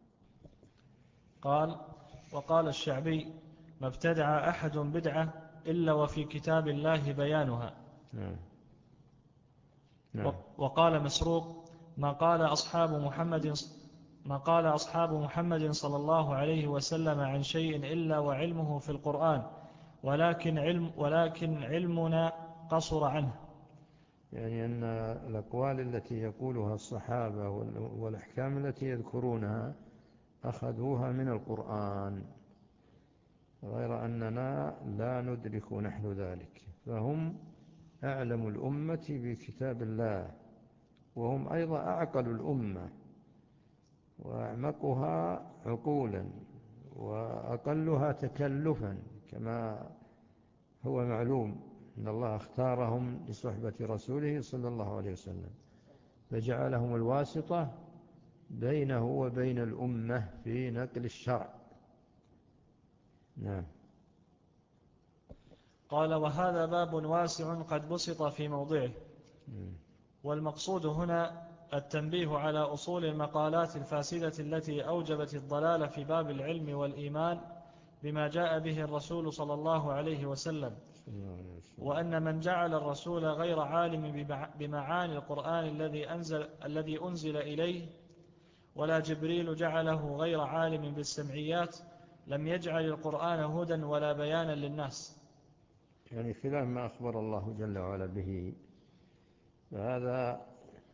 قال: وقال الشعبي: ما ابتدع أحد بدعة إلا وفي كتاب الله بيانها. نعم. نعم. وقال مسروق: ما قال أصحاب محمد ما قال أصحاب محمد صلى الله عليه وسلم عن شيء إلا وعلمه في القرآن، ولكن علم ولكن علمنا قصر عنه. يعني أن الأقوال التي يقولها الصحابة والأحكام التي يذكرونها أخذوها من القرآن، غير أننا لا ندرك نحن ذلك. فهم أعلم الأمة بكتاب الله، وهم أيضا أعقل الأمة وأعمقها عقولا وأقلها تكلفا، كما هو معلوم أن الله اختارهم لصحبة رسوله صلى الله عليه وسلم، فجعلهم الواسطة بينه وبين الأمة في نقل الشرع. نعم. قال: وهذا باب واسع قد بسط في موضعه. والمقصود هنا التنبيه على أصول المقالات الفاسدة التي أوجبت الضلال في باب العلم والإيمان بما جاء به الرسول صلى الله عليه وسلم، وأن من جعل الرسول غير عالم بمعاني القرآن الذي أنزل, الذي أنزل إليه، ولا جبريل جعله غير عالم بالسمعيات، لم يجعل القرآن هدى ولا بيانا للناس. يعني خلاف ما أخبر الله جل وعلا به، فهذا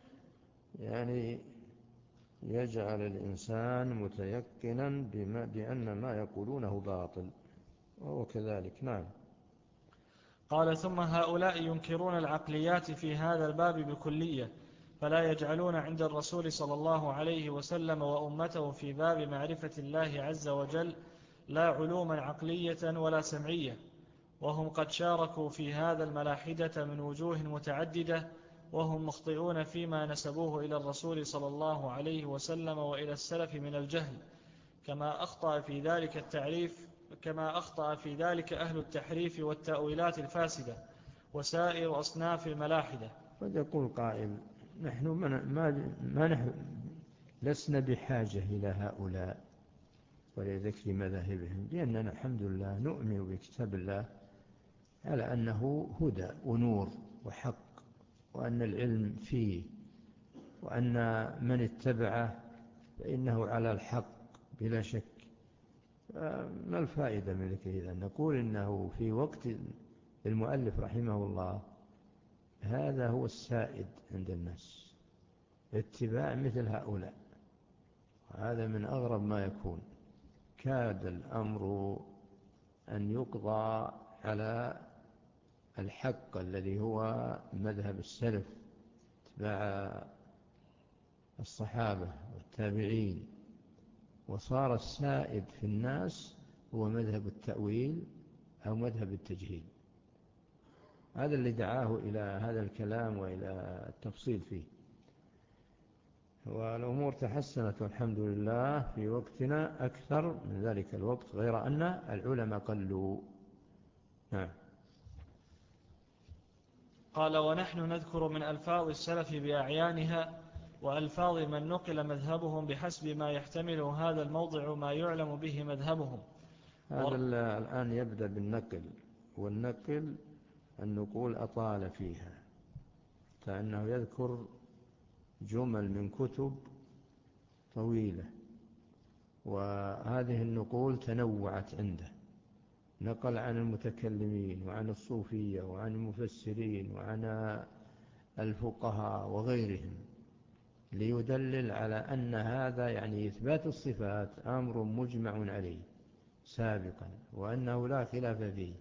يعني يجعل الإنسان متيقنا بما بأن ما يقولونه باطل، وهو كذلك. نعم. قال: ثم هؤلاء ينكرون العقليات في هذا الباب بكلية، فلا يجعلون عند الرسول صلى الله عليه وسلم وأمته في باب معرفة الله عز وجل لا علوما عقلية ولا سمعية، وهم قد شاركوا في هذا الملاحدة من وجوه متعددة، وهم مخطئون فيما نسبوه إلى الرسول صلى الله عليه وسلم وإلى السلف من الجهل، كما أخطأ في ذلك التعريف كما أخطأ في ذلك أهل التحريف والتأويلات الفاسدة وسائر أصناف الملاحدة. قد يقول قائل: نحن ما, ما نحن لسنا بحاجة إلى هؤلاء ولذكر مذاهبهم، لأننا الحمد لله نؤمن بكتاب الله على أنه هدى ونور وحق، وأن العلم فيه، وأن من اتبعه فإنه على الحق بلا شك. ما الفائدة من ذلك؟ إذا نقول إنه في وقت المؤلف رحمه الله هذا هو السائد عند الناس، اتباع مثل هؤلاء، وهذا من أغرب ما يكون. كاد الأمر أن يقضى على الحق الذي هو مذهب السلف، اتباع الصحابة والتابعين، وصار السائد في الناس هو مذهب التأويل أو مذهب التجهيل. هذا اللي دعاه إلى هذا الكلام وإلى التفصيل فيه. والأمور تحسنت والحمد لله في وقتنا أكثر من ذلك الوقت، غير أن العلماء قلوا. نعم. قال: ونحن نذكر من ألفاظ السلف بأعيانها وألفاظ من نقل مذهبهم بحسب ما يحتمل هذا الموضع ما يعلم به مذهبهم. هذا ور... الآن يبدأ بالنقل، والنقل النقول أطال فيها، فإنه يذكر جمل من كتب طويلة، وهذه النقول تنوعت عنده، نقل عن المتكلمين وعن الصوفية وعن المفسرين وعن الفقهاء وغيرهم، ليدلل على أن هذا يعني إثبات الصفات أمر مجمع عليه سابقا، وأنه لا خلاف فيه.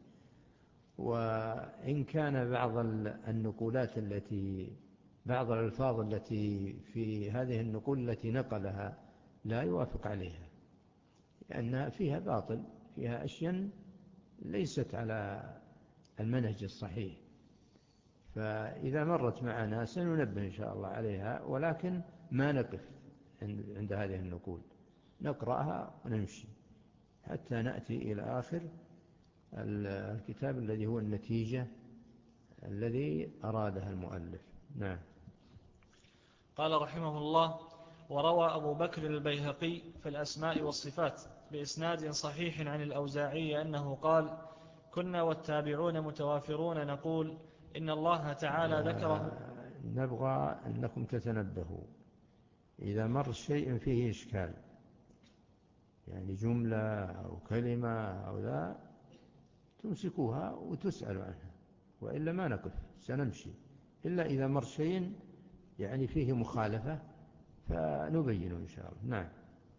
وإن كان بعض النقولات التي بعض الألفاظ التي في هذه النقول التي نقلها لا يوافق عليها، لأنها فيها باطل، فيها أشياء ليست على المنهج الصحيح، فإذا مرت معنا سننبه إن شاء الله عليها، ولكن ما نقف عند هذه النقول، نقرأها ونمشي حتى نأتي إلى آخر الكتاب الذي هو النتيجة الذي أرادها المؤلف. نعم. قال رحمه الله: وروى أبو بكر البيهقي في الأسماء والصفات بإسناد صحيح عن الأوزاعي أنه قال: كنا والتابعون متوافرون نقول إن الله تعالى ذكره. نبغى أنكم تتنبهوا إذا مر شيء فيه إشكال، يعني جملة أو كلمة أو لا، تمسكوها وتسألوا عنها، وإلا ما نقف سنمشي إلا إذا مر شيء يعني فيه مخالفة فنبينه إن شاء الله. نعم.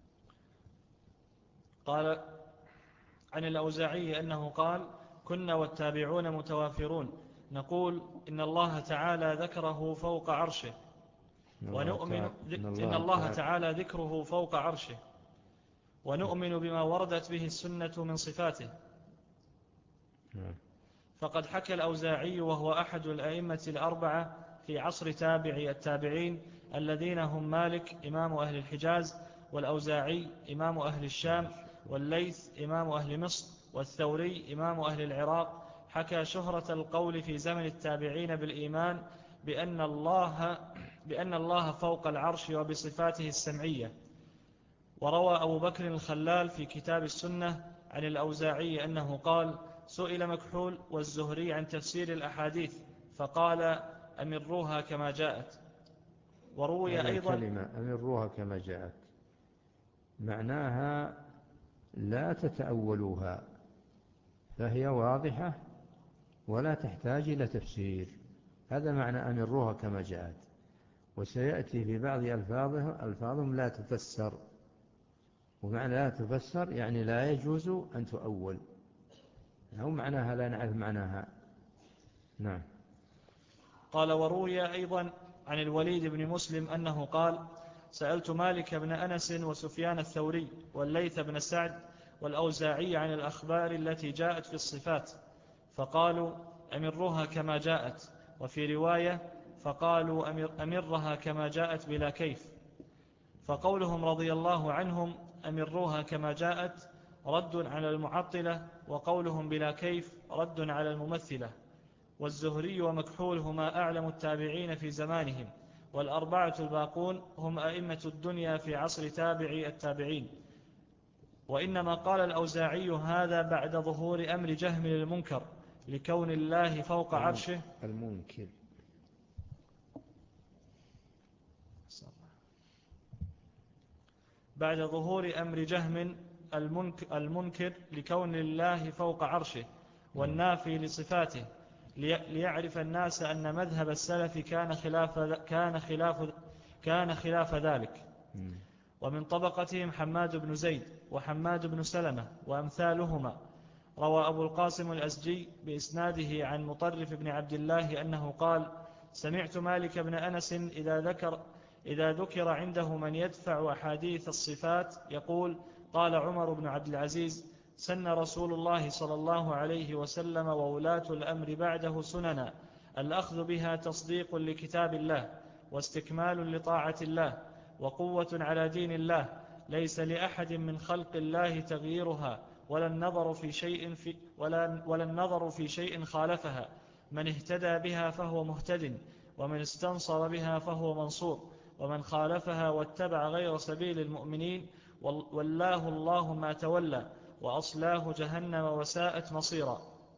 قال عن الأوزاعي أنه قال: كنا والتابعون متوافرون نقول إن الله تعالى ذكره فوق عرشه ونؤمن إن الله تعالى ذكره فوق عرشه ونؤمن بما وردت به السنة من صفاته. فقد حكى الأوزاعي وهو أحد الأئمة الأربعة في عصر تابعي التابعين الذين هم مالك إمام أهل الحجاز، والأوزاعي إمام أهل الشام، والليث إمام أهل مصر، والثوري إمام أهل العراق. حكى شهرة القول في زمن التابعين بالإيمان بأن الله, بأن الله فوق العرش وبصفاته السمعية. وروى أبو بكر الخلال في كتاب السنة عن الأوزاعي أنه قال: سئل مكحول والزهري عن تفسير الأحاديث فقال: أمروها كما جاءت. وروي أيضا الكلمة أمروها كما جاءت معناها لا تتأولوها، فهي واضحة ولا تحتاج إلى تفسير. هذا معنى أمروها كما جاءت. وسيأتي في بعض ألفاظهم لا تفسر، ومعنى لا تفسر يعني لا يجوز أن تؤول، أو معناها لا نعرف معناها. نعم. قال: وروي أيضا عن الوليد بن مسلم أنه قال: سألت مالك بن أنس وسفيان الثوري والليث بن سعد والأوزاعي عن الأخبار التي جاءت في الصفات فقالوا: أمرها كما جاءت. وفي رواية فقالوا: أمر أمرها كما جاءت بلا كيف. فقولهم رضي الله عنهم أمروها كما جاءت رد على المعطلة، وقولهم بلا كيف رد على الممثلة. والزهري ومكحول هما أعلم التابعين في زمانهم، والأربعة الباقون هم أئمة الدنيا في عصر تابعي التابعين. وإنما قال الأوزاعي هذا بعد ظهور أمر جهم المنكر لكون الله فوق عرشه المنكر بعد ظهور أمر جهم المنكر لكون الله فوق عرشه والنافي لصفاته، ليعرف الناس أن مذهب السلف كان خلاف كان خلاف كان خلاف ذلك. ومن طبقتهم حماد بن زيد وحماد بن سلمة وأمثالهما. روى أبو القاسم الأزجي بإسناده عن مطرف بن عبد الله أنه قال: سمعت مالك بن أنس إذا ذكر إذا ذكر عنده من يدفع أحاديث الصفات يقول: قال عمر بن عبد العزيز: سن رسول الله صلى الله عليه وسلم وولاة الأمر بعده سننا، الأخذ بها تصديق لكتاب الله واستكمال لطاعة الله وقوة على دين الله، ليس لأحد من خلق الله تغييرها ولا النظر في شيء في ولا, ولا النظر في شيء خالفها. من اهتدى بها فهو مهتد، ومن استنصر بها فهو منصور، ومن خالفها واتبع غير سبيل المؤمنين والله الله ما تولى وأصلاه جهنم وساءت مصيرا.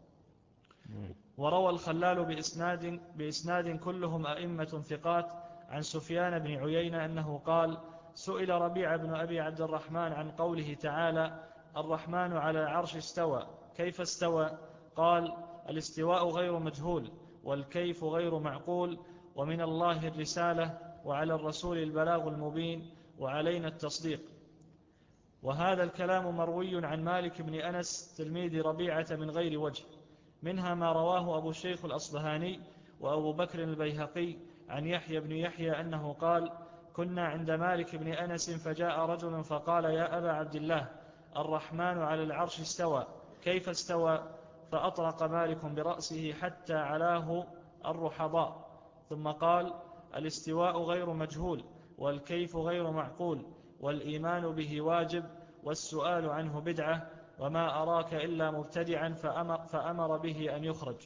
وروى الخلال بإسناد, بإسناد كلهم أئمة ثقات عن سفيان بن عيينة أنه قال: سئل ربيع بن أبي عبد الرحمن عن قوله تعالى: الرحمن على العرش استوى، كيف استوى؟ قال: الاستواء غير مجهول، والكيف غير معقول، ومن الله الرسالة، وعلى الرسول البلاغ المبين، وعلينا التصديق. وهذا الكلام مروي عن مالك بن أنس تلميذ ربيعة من غير وجه، منها ما رواه أبو الشيخ الأصبهاني وأبو بكر البيهقي عن يحيى بن يحيى أنه قال: كنا عند مالك بن أنس فجاء رجل فقال: يا أبا عبد الله، الرحمن على العرش استوى، كيف استوى؟ فأطرق مالك برأسه حتى علاه الرحضاء، ثم قال: الاستواء غير مجهول، والكيف غير معقول، والإيمان به واجب، والسؤال عنه بدعة، وما أراك إلا مبتدعا فأمر, فأمر به أن يخرج.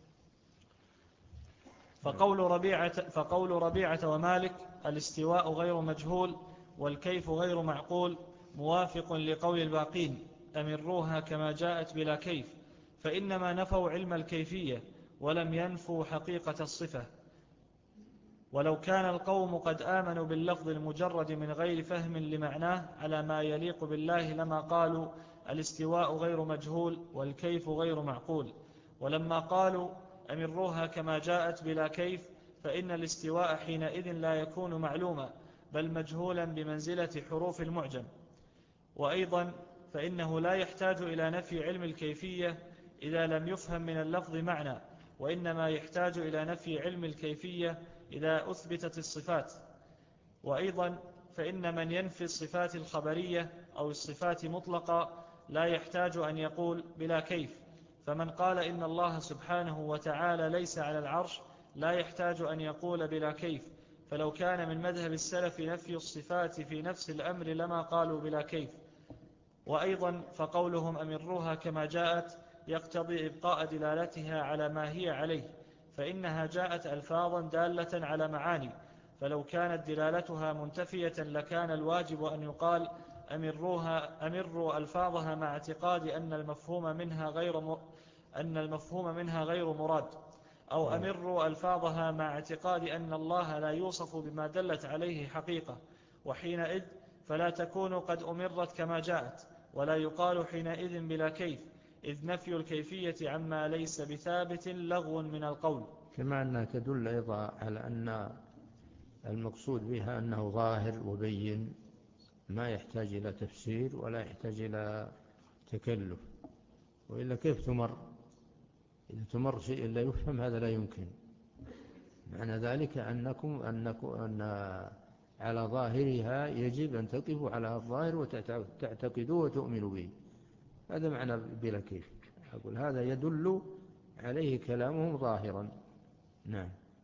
فقول ربيعة, فقول ربيعة ومالك الاستواء غير مجهول والكيف غير معقول موافق لقول الباقين: أمروها كما جاءت بلا كيف، فإنما نفوا علم الكيفية ولم ينفوا حقيقة الصفة. ولو كان القوم قد آمنوا باللفظ المجرد من غير فهم لمعناه على ما يليق بالله لما قالوا الاستواء غير مجهول والكيف غير معقول. ولما قالوا أمروها كما جاءت بلا كيف فإن الاستواء حينئذ لا يكون معلوما بل مجهولا بمنزلة حروف المعجم. وأيضا فإنه لا يحتاج إلى نفي علم الكيفية إذا لم يفهم من اللفظ معنى، وإنما يحتاج إلى نفي علم الكيفية إذا أثبتت الصفات. وأيضا فإن من ينفي الصفات الخبرية أو الصفات مطلقة لا يحتاج أن يقول بلا كيف، فمن قال إن الله سبحانه وتعالى ليس على العرش لا يحتاج أن يقول بلا كيف، فلو كان من مذهب السلف نفي الصفات في نفس الأمر لما قالوا بلا كيف. وأيضا فقولهم أمروها كما جاءت يقتضي إبقاء دلالتها على ما هي عليه، فإنها جاءت ألفاظا دالة على معاني، فلو كانت دلالتها منتفية لكان الواجب أن يقال أمروها أمروا ألفاظها مع اعتقاد أن المفهوم منها غير م... أن المفهوم منها غير مراد، أو أمروا ألفاظها مع اعتقاد أن الله لا يوصف بما دلت عليه حقيقة، وحينئذ فلا تكون قد أمرت كما جاءت، ولا يقال حينئذ بلا كيف، إذ نفي الكيفية عما ليس بثابت لغو من القول. كما أنها تدل أيضا على أن المقصود بها أنه ظاهر وبين، ما يحتاج إلى تفسير ولا يحتاج إلى تكلف، وإلا كيف تمر؟ إذا تمر شيء لا يفهم هذا لا يمكن. معنى ذلك أنكم, أنكم أن على ظاهرها يجب أن تقفوا على الظاهر وتعتقدوا وتؤمنوا به، هذا معنى بلا كيف. أقول هذا يدل عليه كلامهم ظاهرا. نعم.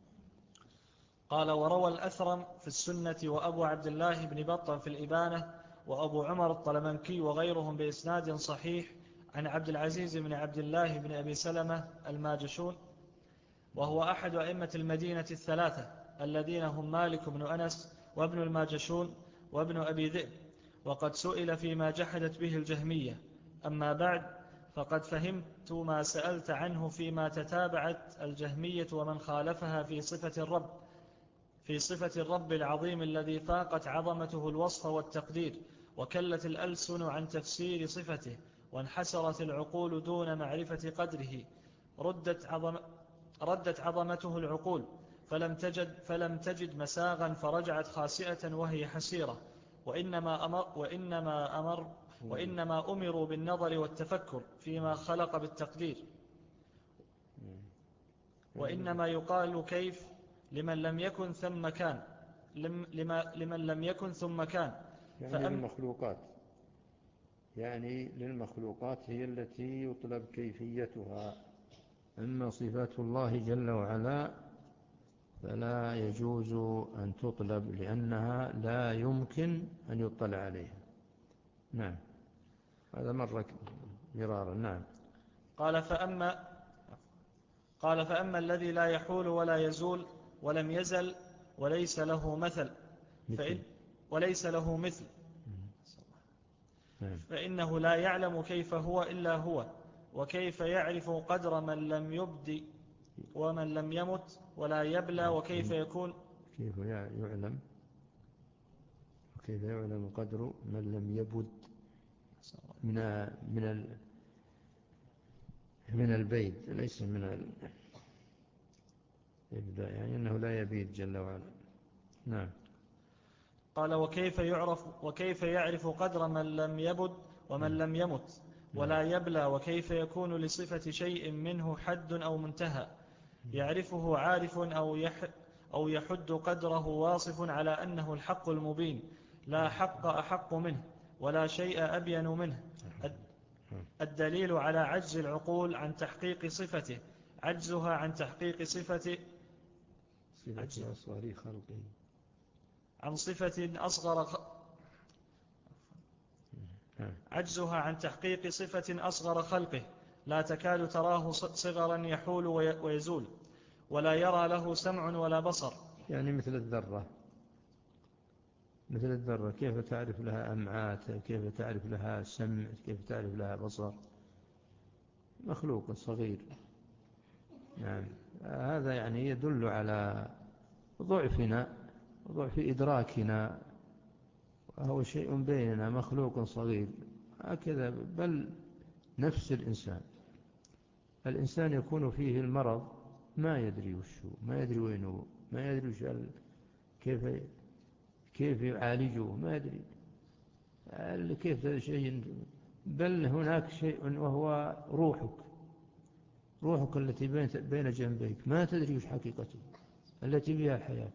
قال وروى الأثرم في السنة وأبو عبد الله بن بطة في الإبانة وأبو عمر الطلمنكي وغيرهم بإسناد صحيح عن عبد العزيز بن عبد الله بن أبي سلمة الماجشون، وهو أحد أئمة المدينة الثلاثة الذين هم مالك بن أنس وابن الماجشون وابن أبي ذئب، وقد سئل فيما جحدت به الجهمية. أما بعد فقد فهمت ما سألت عنه فيما تتابعت الجهمية ومن خالفها في صفة الرب في صفة الرب العظيم الذي فاقت عظمته الوصف والتقدير، وكلت الألسن عن تفسير صفته، وانحسرت العقول دون معرفة قدره، ردت, عظم ردت عظمته العقول فلم تجد, فلم تجد مساغا فرجعت خاسئة وهي حسيرة، وإنما, أمر وإنما, أمر وإنما أمروا بالنظر والتفكر فيما خلق بالتقدير. وإنما يقال كيف لمن لم يكن ثم كان لما لمن لم يكن ثم كان، يعني للمخلوقات، يعني للمخلوقات هي التي يطلب كيفيتها. أما صفات الله جل وعلا فلا يجوز أن تطلب لأنها لا يمكن أن يطلع عليها. نعم، هذا مرة مرارا. نعم. قال فأما قال فأما الذي لا يحول ولا يزول ولم يزل وليس له مثل فإن وليس له مثل فإنه لا يعلم كيف هو إلا هو، وكيف يعرف قدر من لم يبد ومن لم يمت ولا يبلى، وكيف يكون كيف يعلم وكيف يعلم قدر من لم يبد من من من البيد، ليس من الإبداع، يعني أنه لا يبيد جل وعلا. نعم. قال وكيف يعرف وكيف يعرف قدر من لم يبد ومن لم يمت ولا يبلى، وكيف يكون لصفة شيء منه حد أو منتهى يعرفه عارف أو يح أو يحد قدره واصف على أنه الحق المبين، لا حق أحق منه ولا شيء أبين منه. الدليل على عجز العقول عن تحقيق صفته عجزها عن تحقيق صفته صفة أصغر خلقه عن صفة أصغر عجزها عن تحقيق صفة أصغر خلقه لا تكاد تراه صغرا يحول ويزول، ولا يرى له سمع ولا بصر. يعني مثل الذرة مثل الذرة كيف تعرف لها أمعات، كيف تعرف لها سمع، كيف تعرف لها بصر؟ مخلوق صغير. نعم. هذا يعني يدل على ضعفنا وضعف إدراكنا، وهو شيء بيننا، مخلوق صغير هكذا. بل نفس الإنسان الإنسان يكون فيه المرض ما يدري وشو، ما يدري وين هو، ما يدري وش كيف كيف يعالجه، ما يدري كيف هذا شيء. بل هناك شيء وهو روحك، روحك التي بين جنبيك ما تدري وش حقيقته التي بها الحياة.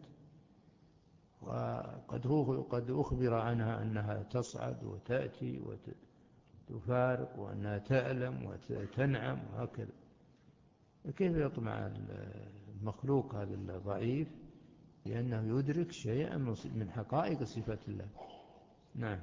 وقد قد أخبر عنها أنها تصعد وتأتي وتفارق، وأنها تألم وتنعم وهكذا. كيف يطمع المخلوق هذا الضعيف لأنه يدرك شيئا من حقائق صفات الله؟ نعم.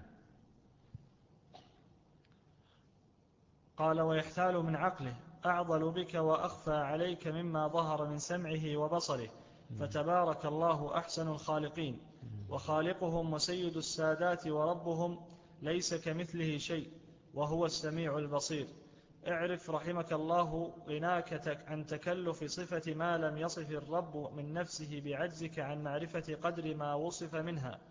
قال: ويحتال من عقله أعضل بك وأخفى عليك مما ظهر من سمعه وبصره، فتبارك الله أحسن الخالقين، وخالقهم وسيد السادات وربهم ليس كمثله شيء، وهو السميع البصير. اعرف رحمك الله غناك عن تكلف صفة ما لم يصف الرب من نفسه بعجزك عن معرفة قدر ما وصف منها.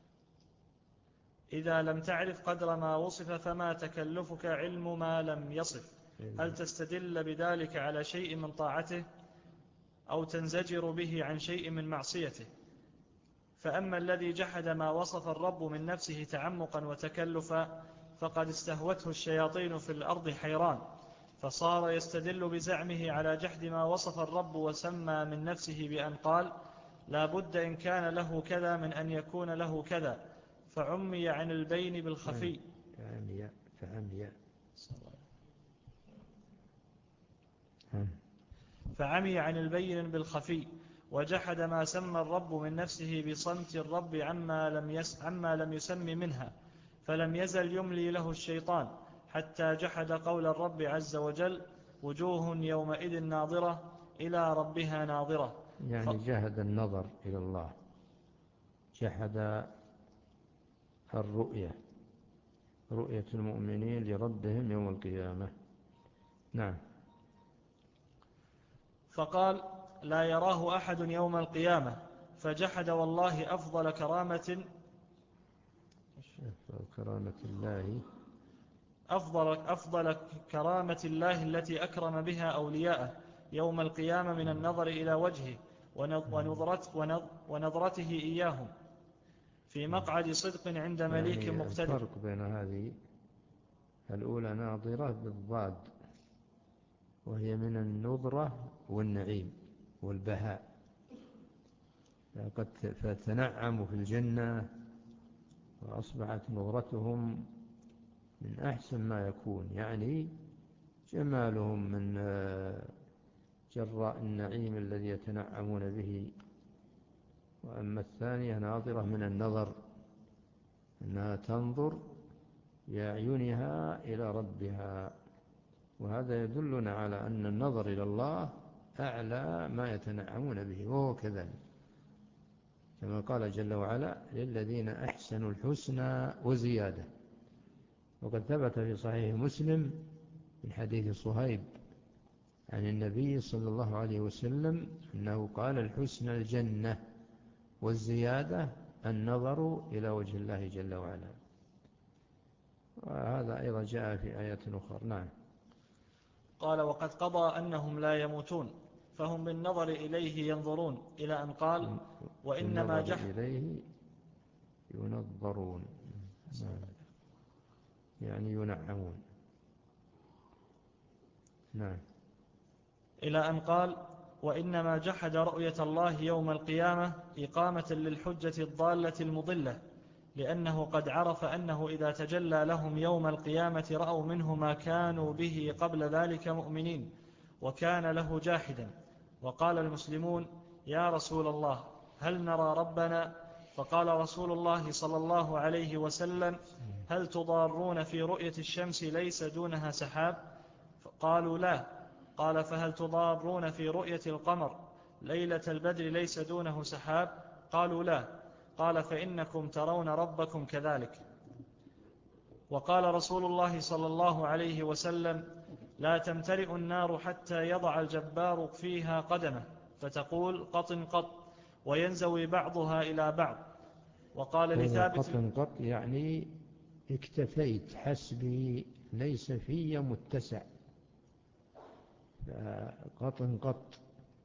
إذا لم تعرف قدر ما وصف فما تكلفك علم ما لم يصف. هل تستدل بذلك على شيء من طاعته أو تنزجر به عن شيء من معصيته؟ فأما الذي جحد ما وصف الرب من نفسه تعمقا وتكلفا فقد استهوته الشياطين في الأرض حيران، فصار يستدل بزعمه على جحد ما وصف الرب وسمى من نفسه بأن قال: لا بد إن كان له كذا من أن يكون له كذا، فعمي عن البين بالخفي. فعمي فعمي فعمي عن البين بالخفي، وجحد ما سمى الرب من نفسه بصمت الرب عما لم, يس عما لم يسم منها، فلم يزل يملي له الشيطان حتى جحد قول الرب عز وجل: وجوه يومئذ ناظرة إلى ربها ناظرة. يعني جحد النظر إلى الله، جحد الرؤية، رؤية المؤمنين لربهم يوم القيامة. نعم. فقال: لا يراه أحد يوم القيامة، فجحد والله أفضل كرامة أفضل كرامة الله أفضل, أفضل كرامة الله التي أكرم بها أولياءه يوم القيامة من النظر إلى وجهه ونظرت ونظرته إياهم في مقعد صدق عند مليك يعني مقتدر. الفرق بين هذه الأولى ناظرة بالضاد، وهي من النظرة والنعيم والبهاء، قد فتنعموا في الجنة وأصبحت نظرتهم من أحسن ما يكون، يعني جمالهم من جراء النعيم الذي يتنعمون به. وأما الثانية ناظرة من النظر، أنها تنظر بأعينها إلى ربها، وهذا يدلنا على أن النظر إلى الله أعلى ما يتنعمون به، وهو كذلك كما قال جل وعلا: للذين أحسنوا الحسنى وزيادة. وقد ثبت في صحيح مسلم من حديث صهيب عن النبي صلى الله عليه وسلم أنه قال: الحسنى الجنة، والزيادة النظر إلى وجه الله جل وعلا. وهذا أيضا جاء في آيات أخرى. نعم. قال: وقد قضى أنهم لا يموتون، فهم بالنظر إليه ينظرون، إلى أن قال: وإنما جحد إليه ينظرون، يعني ينعمون. نعم. إلى أن قال: وإنما جحد رؤية الله يوم القيامة إقامة للحجة الضالة المضلة، لأنه قد عرف أنه إذا تجلى لهم يوم القيامة رأوا منه ما كانوا به قبل ذلك مؤمنين، وكان له جاحدا. وقال المسلمون: يا رسول الله، هل نرى ربنا؟ فقال رسول الله صلى الله عليه وسلم: هل تضارون في رؤية الشمس ليس دونها سحاب؟ قالوا: لا. قال: فهل تضارون في رؤية القمر ليلة البدر ليس دونه سحاب؟ قالوا: لا. قال: فإنكم ترون ربكم كذلك. وقال رسول الله صلى الله عليه وسلم: لا تمتلئ النار حتى يضع الجبار فيها قدمه فتقول قط قط، وينزوي بعضها إلى بعض. وقال لثابت: قط قط يعني اكتفيت، حسبي، ليس في متسع. قط قط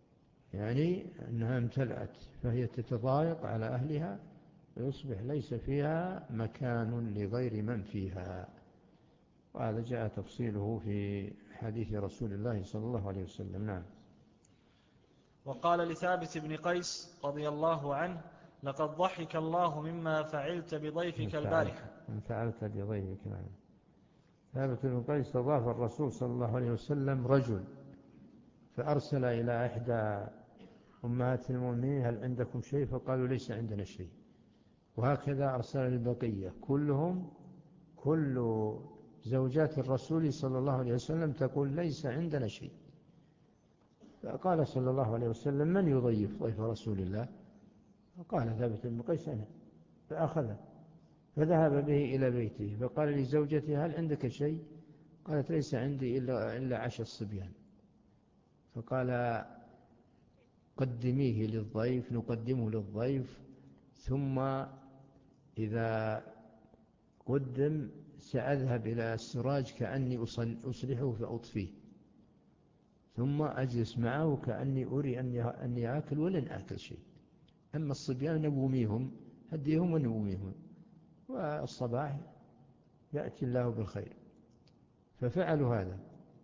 يعني أنها امتلأت فهي تتضايق على أهلها ويصبح ليس فيها مكان لغير من فيها. وهذا جاء تفصيله في حديث رسول الله صلى الله عليه وسلم. نعم. وقال لثابت بن قيس رضي الله عنه: لقد ضحك الله مما فعلت بضيفك البارحة. من فعلت بضيفك. نعم. ثابت بن قيس تضاف الرسول صلى الله عليه وسلم رجل فأرسل إلى إحدى أمهات المؤمنين: هل عندكم شيء؟ فقالوا: ليس عندنا شيء. وهكذا أرسل البقية كلهم، كل زوجات الرسول صلى الله عليه وسلم تقول: ليس عندنا شيء. فقال صلى الله عليه وسلم: من يضيف ضيف رسول الله؟ فقال ثابت بن قيس: أنا. فأخذه فذهب به إلى بيته فقال لزوجته: هل عندك شيء؟ قالت: ليس عندي إلا, إلا عشا الصبيان. فقال: قدميه للضيف، نقدمه للضيف، ثم إذا قدم سأذهب إلى السراج كأني أصلحه فأطفيه، ثم أجلس معه كأني أري أني آكل ولن آكل شيء، أما الصبيان نبوميهم، هديهم ونبوميهم، والصباح يأتي الله بالخير. ففعلوا هذا.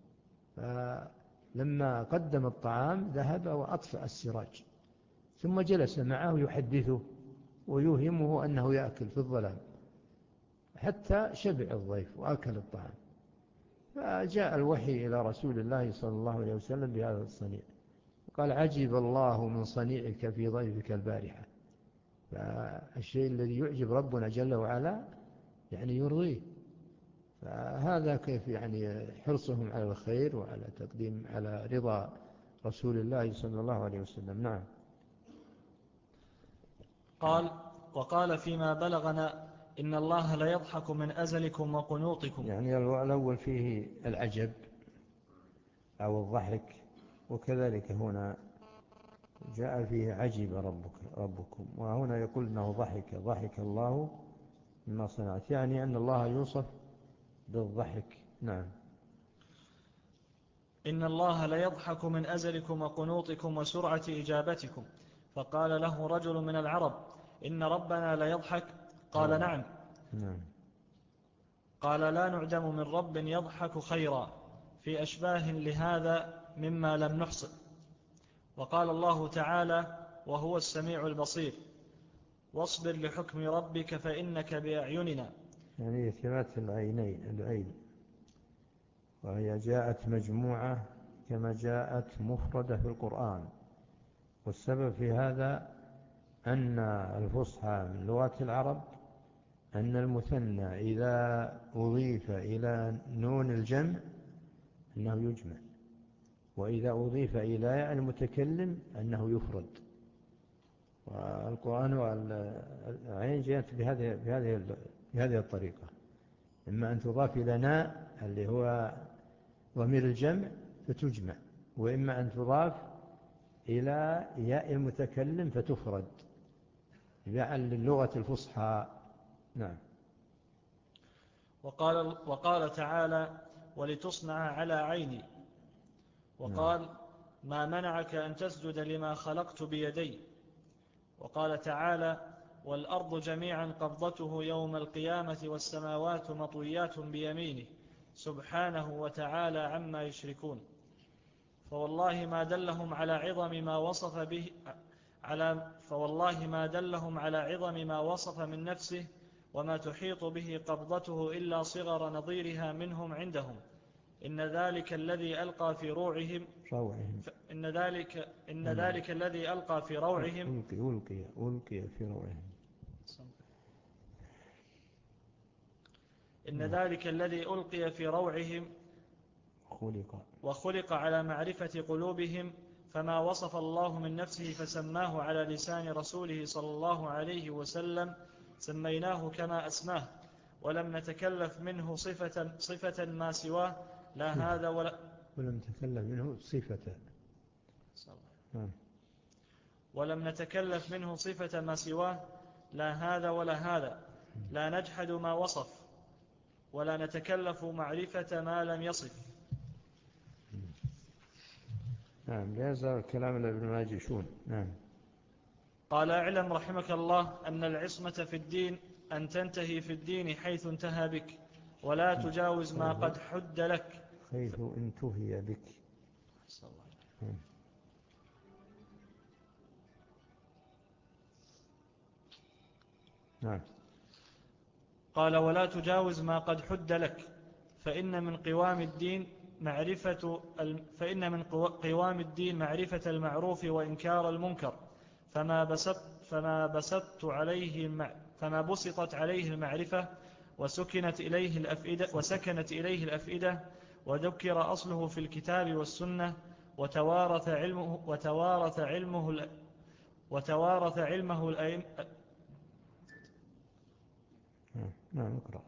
فلما قدم الطعام ذهب وأطفأ السراج، ثم جلس معه يحدثه ويوهمه أنه يأكل في الظلام حتى شبع الضيف وأكل الطعام. فجاء الوحي إلى رسول الله صلى الله عليه وسلم بهذا الصنيع، قال: عجب الله من صنيعك في ضيفك البارحة. فالشيء الذي يعجب ربنا جل وعلا يعني يرضيه. فهذا كيف يعني حرصهم على الخير وعلى تقديم على رضا رسول الله صلى الله عليه وسلم. نعم. قال: وقال فيما بلغنا: إن الله لا يضحك من أزلكم وقنوطكم. يعني الأول فيه العجب أو الضحك، وكذلك هنا جاء فيه عجب ربك ربكم، وهنا يقول أنه ضحك ضحك الله مما صنعت، يعني أن الله يوصف بالضحك. نعم. إن الله لا يضحك من أزلكم وقنوطكم وسرعة إجابتكم. فقال له رجل من العرب: إن ربنا لا يضحك؟ قال: نعم. نعم. قال: لا نعدم من رب يضحك خيرا، في أشباه لهذا مما لم نحصل. وقال الله تعالى وهو السميع البصير: واصبر لحكم ربك فإنك بأعيننا. يعني إثبات العينين العين، وهي جاءت مجموعة كما جاءت مفردة في القرآن. والسبب في هذا أن الفصحى من لغة العرب أن المثنى إذا أضيف إلى نون الجمع أنه يجمع، وإذا أضيف إلى ياء المتكلم أنه يفرد. والقرآن والعين جاءت بهذه بهذه بهذه الطريقة: إما أن تضاف إلى ناء اللي هو ضمير الجمع فتجمع، وإما أن تضاف إلى ياء المتكلم فتفرد جعل للغة الفصحى. نعم. وقال, وقال تعالى: ولتصنع على عيني. وقال: نعم. ما منعك أن تسجد لما خلقت بيدي. وقال تعالى: والأرض جميعا قبضته يوم القيامة والسماوات مطويات بيمينه سبحانه وتعالى عما يشركون. فوالله ما دلهم على عظم ما وصف به على فوالله ما دلهم على عظم ما وصف من نفسه وما تحيط به قبضته إلا صغر نظيرها منهم عندهم. إن ذلك الذي ألقى في روعهم إن ذلك إن ذلك الذي ألقى في روعهم ألقي ألقي ألقي في روعهم إن ذلك الذي ألقي في روعهم خلق وخلق على معرفة قلوبهم، فما وصف الله من نفسه فسماه على لسان رسوله صلى الله عليه وسلم سميناه كما أسماه، ولم نتكلف منه صفة, صفة ما سواه لا هذا ولا ولم نتكلف منه صفة ولم نتكلف منه صفة ما سواه لا هذا ولا هذا، لا نجحد ما وصف ولا نتكلف معرفة ما لم يصف. نعم لا يزال كلام ابن ماجشون. نعم. قال اعلم رحمك الله أن العصمة في الدين أن تنتهي في الدين حيث انتهى بك ولا تجاوز ما قد حد لك حيث انتهي بك. نعم. قال ولا تجاوز ما قد حد لك فإن من قوام الدين معرفة فإن من قوام الدين معرفة المعروف وإنكار المنكر فما بسط فما بسطت عليه فما بسطت عليه المعرفة وسكنت إليه الأفئدة وسكنت إليه الأفئدة وذكر أصله في الكتاب والسنة وتوارث علمه وتوارث علمه وتوارث علمه الأئمة. نعم اقرأ.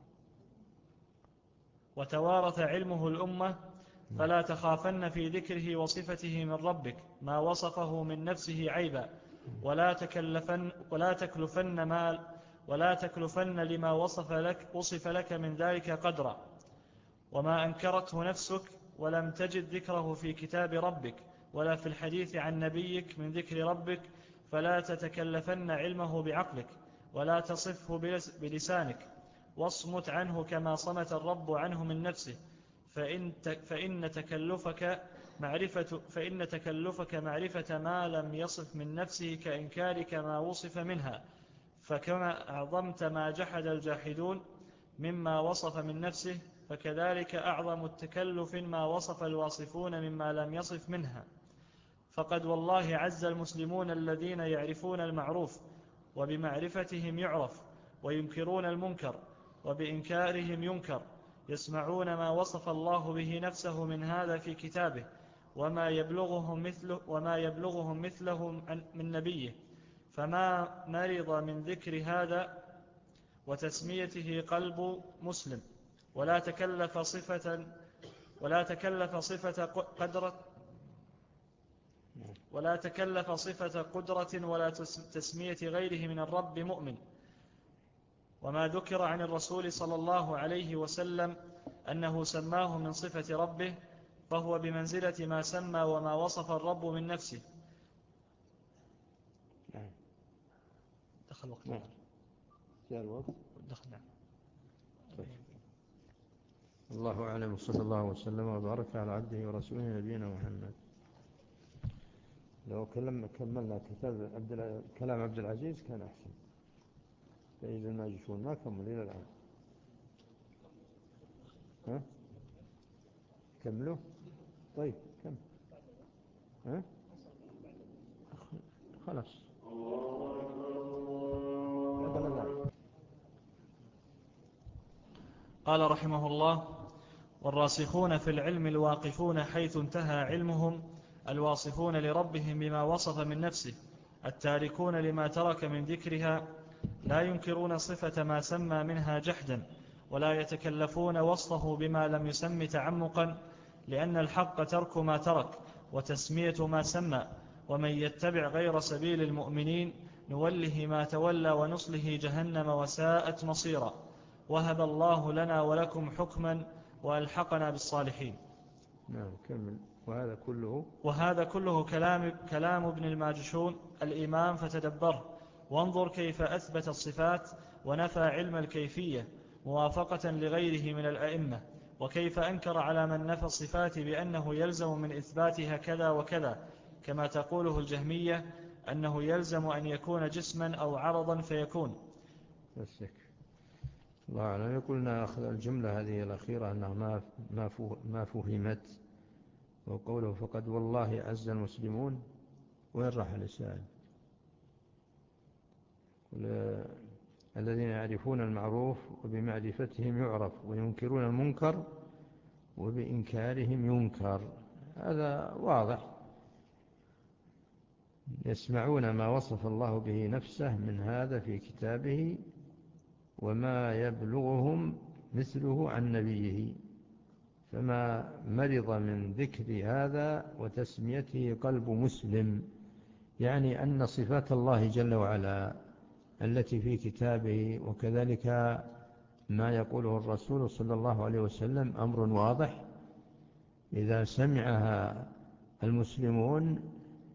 وتوارث علمه الأمة فلا تخافن في ذكره وصفته من ربك ما وصفه من نفسه عيبا ولا تكلفن ولا تكلفن ما ولا تكلفن لما وصف لك وصف لك من ذلك قدرا وما أنكرته نفسك ولم تجد ذكره في كتاب ربك ولا في الحديث عن نبيك من ذكر ربك فلا تتكلفن علمه بعقلك ولا تصفه بلسانك واصمت عنه كما صمت الرب عنه من نفسه فإن, فإن تكلفك معرفة فإن تكلفك معرفة ما لم يصف من نفسه كإنكارك ما وصف منها فكما أعظمت ما جحد الجاحدون مما وصف من نفسه فكذلك أعظم التكلف ما وصف الواصفون مما لم يصف منها فقد والله عز المسلمون الذين يعرفون المعروف وبمعرفتهم يعرف وينكرون المنكر وبإنكارهم ينكر يسمعون ما وصف الله به نفسه من هذا في كتابه وما يبلغهم مثله, وما يبلغهم مثله من نبيه فما مرض من ذكر هذا وتسميته قلب مسلم ولا تكلف صفة ولا تكلف صفة قدرة ولا تكلف صفة قدرة ولا تسمية غيره من الرب مؤمن وما ذكر عن الرسول صلى الله عليه وسلم أنه سماه من صفة ربه فهو بمنزلة ما سمى وما وصف الرب من نفسه. نعم. دخل وقت. نعم. جاء الوقت. دخل. نعم. طيب. الله أعلم صلى الله وسلم وبارك على عبده ورسوله نبينا محمد. لو كملنا كتاب عبد كلام عبد العزيز كان أحسن. سيد الماجشون ما كمل إلى الآن. ها؟ كملوا؟ طيب كم؟ ها؟ خلاص. قال رحمه الله والراسخون في العلم الواقفون حيث انتهى علمهم الواصفون لربهم بما وصف من نفسه التاركون لما ترك من ذكرها لا ينكرون صفة ما سمى منها جحدا ولا يتكلفون وصفه بما لم يسم تعمقا لأن الحق ترك ما ترك وتسمية ما سمى ومن يتبع غير سبيل المؤمنين نوله ما تولى ونصله جهنم وساءت مصيرا وهب الله لنا ولكم حكما وألحقنا بالصالحين. نعم كمل. وهذا كله وهذا كله كلام, كلام ابن الماجشون الإمام فتدبره وانظر كيف أثبت الصفات ونفى علم الكيفية موافقة لغيره من الأئمة وكيف أنكر على من نفى الصفات بأنه يلزم من إثباتها كذا وكذا كما تقوله الجهمية أنه يلزم أن يكون جسما أو عرضا فيكون. بسك الله أعلم. يقولنا أخذ الجملة هذه الأخيرة أنها ما ما فهمت وقوله فقد والله عز المسلمون وين راح الإسلام الذين يعرفون المعروف وبمعرفتهم يعرف وينكرون المنكر وبإنكارهم ينكر. هذا واضح. يسمعون ما وصف الله به نفسه من هذا في كتابه وما يبلغهم مثله عن نبيه فما مرض من ذكر هذا وتسميته قلب مسلم يعني أن صفات الله جل وعلا التي في كتابه وكذلك ما يقوله الرسول صلى الله عليه وسلم أمر واضح إذا سمعها المسلمون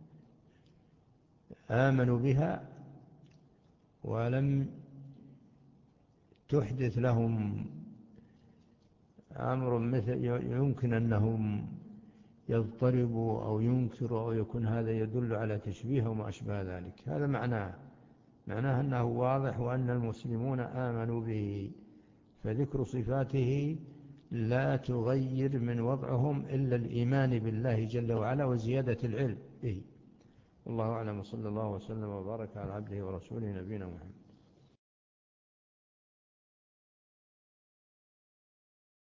آمنوا بها ولم تحدث لهم أمر مثل يمكن أنهم يضطربوا أو ينكروا أو يكون هذا يدل على تشبيه وما أشبه ذلك. هذا معناه معناه أنه واضح وأن المسلمون آمنوا به، فذكر صفاته لا تغير من وضعهم إلا الإيمان بالله جل وعلا وزيادة العلم به. والله أعلم، صلى الله وسلم وبارك على عبده ورسوله نبينا محمد.